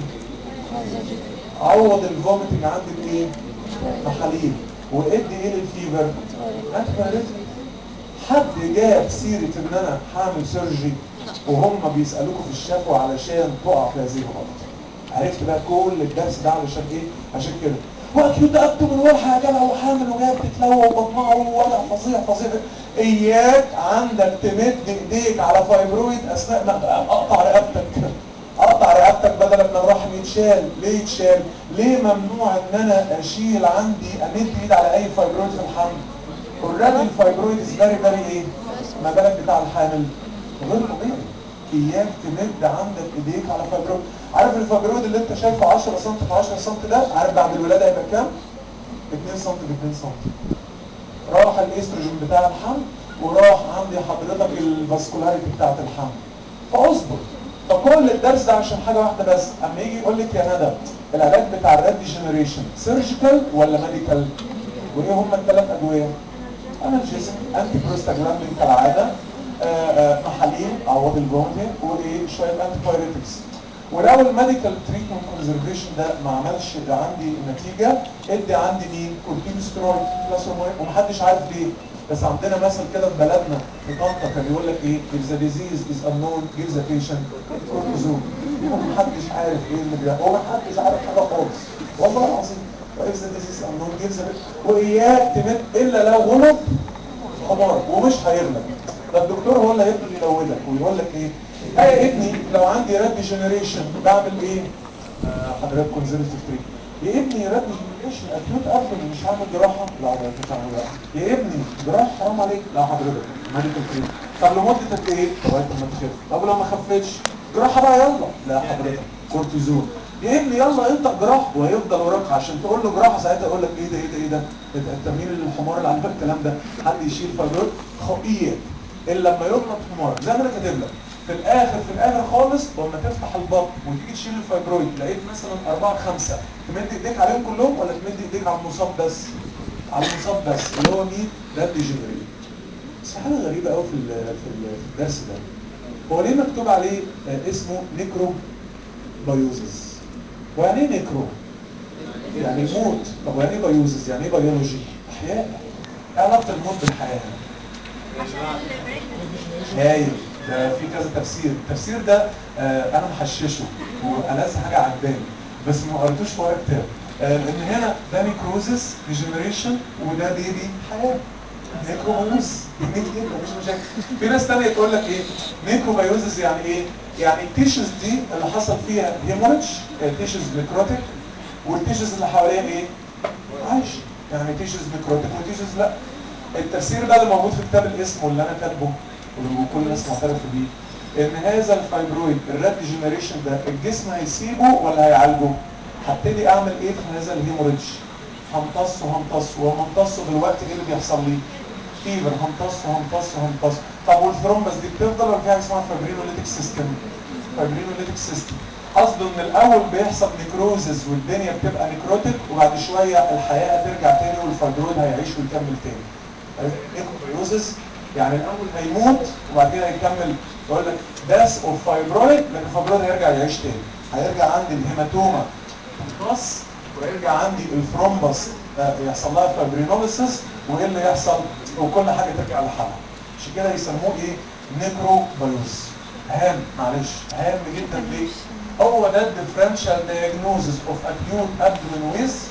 عوض الفوميتنج عندي بايه؟ محاليل. وادي ايه للفيفر؟ انتي. حد جاب سيره ان انا هعمل سيرجي وهم بيسالوكوا في الشفوي علشان تقع في هذه الغلطه. عرفت بقى كل الدرس ده علشان ايه؟ عشان كده واكيد اكتب من والحه يا جدع وحامل وجايه بتتلوى وبطنها ووجع فظيع فظيع. اياك عندك تمد ايديك على فايبرويد اثناء ما اقطع رقبتك. اقطع رقبتك بدل ما الرحم يتشال. ليه يتشال؟ ليه ممنوع ان انا اشيل عندي امد ايد على اي فايبرويد في الحمل؟ اوريدي الفايبرويد از فيري فيري ايه؟ ما بالك بتاع الحامل؟ غير طبيعي. اياك تمد عندك ايديك على فايبرويد. عارف الفايبرويد اللي انت شايفه عشرة سم في عشرة سم ده عارف بعد الولاده هيبقى كام؟ اتنين سم في اتنين سم. راح الاستروجين بتاع الحمل وراح عندي حضرتك الفاسكولاريتي بتاعت الحمل. فاصبر. فكل الدرس ده عشان حاجه واحده بس. اما يجي يقول لك يا ندى العلاج بتاع الراد ديجنريشن سيرجيكال ولا ميديكال؟ وايه هم الثلاث ادويه؟ انالجيسك انتي بروستاجلاندين كالعاده آآ آآ محاليل عوض الفوميتنج وايه شويه انتي بايريتكس. ولو الميديكال تريتمنت كونزرفيشن ده ما عملش عندي نتيجه ادي عندي مين؟ كورتيكوستيرويد كلاسومايد. ومحدش عارف ليه بس عندنا مثل كده في بلدنا في طنطا كان يقول لك ايه؟ if the disease is unknown give the patient cortisone. ومحدش عارف ايه اللي بيحصل ومحدش عارف حاجه خالص والله العظيم. if the disease is unknown give the patient. واياك تمد الا لو غلط خمار ومش هيغلب. ده الدكتور هو اللي هيفضل يلودك ويقول لك ايه؟ اه يا ابني لو عندي راد ديجنريشن بعمل ايه؟ آه حضرتك كونزرفتيف تريتمنت. يا ابني راد ديجنريشن اكيوت ابدن مش هعمل جراحه؟ لا حضرتك مش هعمل جراحه. يا ابني جراحه حرام عليك؟ لا حضرتك ميديكال تريتمنت. طب لمده قد ايه؟ لغايه ما تخف. طب لو ما خفتش جراحه بقى يلا؟ لا حضرتك كورتيزون. يا ابني يلا انت جراح، وهيفضل وراك عشان تقول له جراحه، ساعتها يقول لك ايه ده ايه ده ايه ده انت مين الحمار اللي عندك الكلام ده؟ حد يشيل فايبرويد خطير الا لما يغلط حمار زي ما انا كاتب لك في الاخر. في الاخر خالص لما تفتح البطن وتيجي تشيل الفايبرويد لقيت مثلا اربعه خمسه، تمد ايديك عليهم كلهم ولا تمد ايديك على المصاب بس؟ على المصاب بس اللي هو مين؟ ده الديجنريت. بس حاجه غريبه قوي في ال- في ال- في الدرس ده، هو ليه مكتوب عليه آه، اسمه نيكرو بايوزز؟ ويعني ايه نيكرو؟ يعني موت. طب يعني ايه بايوزز؟ يعني ايه بيولوجي؟ احياء. ايه علاقه الموت بالحياه؟ عشان البريد. هايل. ده في كذا تفسير، التفسير ده آه انا محششه والذ حاجه عجباني بس ما قريتوش في ورق كتاب. آه ان هنا ده نيكروزس ديجنريشن وده بيبي حياه. نيكروبايوز جميل جدا مش مشاكل. في ناس تانية تقول لك ايه؟ نيكروبايوزز يعني ايه؟ يعني التيشوز دي اللي حصل فيها هيموريدج تيشوز نيكروتيك، والتيشوز اللي حواليها ايه؟ عايش. يعني تيشوز نيكروتيك وتيشوز لا. التفسير بقى اللي موجود في كتاب الاسم واللي انا كاتبه وكل الناس معترفه بيه ان هذا الفايبرويد الراد ديجنريشن ده الجسم هيسيبه ولا هيعالجه؟ هبتدي اعمل ايه في هذا الهيموريدج؟ همتصه همتصه وهمتصه دلوقتي ايه اللي بيحصل لي؟ فيفر. همتصه همتصه همتصه. طب والثرومبس دي بتفضل ولا في حاجه اسمها فايبرينوليتيك سيستم؟ فايبرينوليتيك سيستم. قصده ان الاول بيحصل نيكروزز والدنيا بتبقى نيكروتيك وبعد شويه الحياه هترجع تاني والفايبرويد هيعيش ويكمل تاني. نيكروبيوزز يعني الاول هيموت وبعد كده هيكمل. يقول لك داس اوف فايبرويد لكن الفايبرويد هيرجع يعيش تاني. هيرجع عندي الهيماتوما تمتص ويرجع عندي الثرومبس آه، يحصل لها فايبرينوليسيس وايه اللي يحصل وكل حاجه ترجع لحالها. عشان كده يسموه ايه؟ نيكروبيوز. هام معلش هام جدا ليه؟ هو ده الديفرنشال دايجنوزس اوف اكيوت ابدومين ويز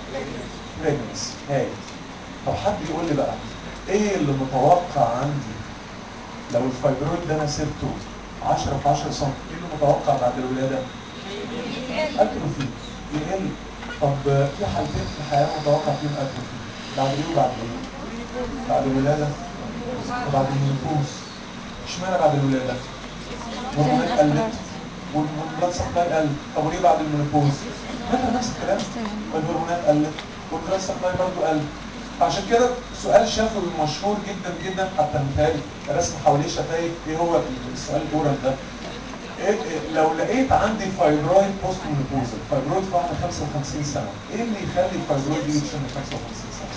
بريجنسي. هاي. طب حد يقول لي بقى ايه اللي متوقع عندي لو الفايبرويد ده انا سبته عشرة في عشرة سم، ايه اللي متوقع بعد الولاده؟ اتروفي. يقل. طب في حالتين في الحياه متوقع فيهم اتروفي، بعد ايه وبعد ايه؟ بعد الولاده وبعد المنopause. اشمعنى بعد الولاده؟ الهرمونات قلت والبلاد سبلاي قل. طب وليه بعد المنopause؟ مثلا نفس الكلام، الهرمونات قلت والبلاد سبلاي برضه قل. عشان كده سؤال شافه مشهور جدا جدا حتى مثال رسم حواليه شفايف. ايه هو السؤال الاورال ده؟ إيه إيه لو لقيت عندي فايبرويد بوست مونوبوزل، فايبرويد في واحده خمسة وخمسين سنه، ايه اللي يخلي الفايبرويد دي يتشن خمسة وخمسين سنه؟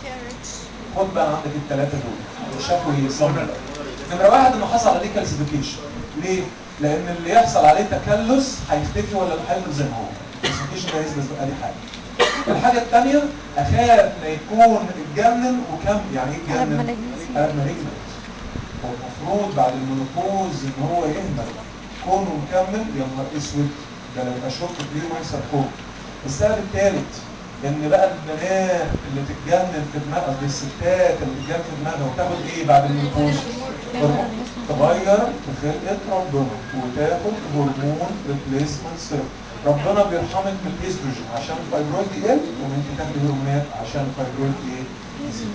خد بقى عندك الثلاثه دول شافوا يصمم. نمره واحد انه حصل عليه كالسيفيكيشن. ليه؟ لان اللي يحصل عليه تكلس هيختفي ولا هيفضل زي ما هو. الكالسيفيكيشن ده يثبت بقى دي حاجه. الحاجه الثانيه اخاف لا يكون اتجنن وكم. يعني ايه اتجنن؟ قلب مالجنت. هو المفروض بعد المونوبوز ان هو يهمل كونه مكمل. يا نهار اسود ده لو اشك في ما يحصل. السبب الثالث ان بقى البنات اللي تتجنن في دماغها، قصدي الستات اللي تتجنن في دماغها وتاخد ايه بعد المونوبوز؟ هرمون. تغير في خلقه ربنا وتاخد هرمون ريبليسمنت سيرم. ربنا بيرحمك بالاستروجين عشان الفايبرويد يقل وانت تاخدي هرمونات عشان الفايبرويد ايه؟ يزيد.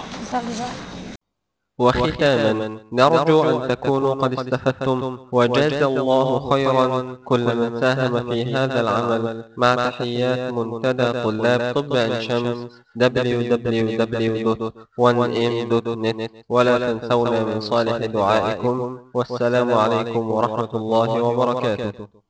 وختاما نرجو أن تكونوا قد استفدتم وجاز الله خيرا كل من ساهم في هذا العمل مع تحيات منتدى طلاب طب عين شمس دبليو دبليو دبليو دوت وان ام دوت نت ولا تنسونا من صالح دعائكم والسلام عليكم ورحمة الله وبركاته.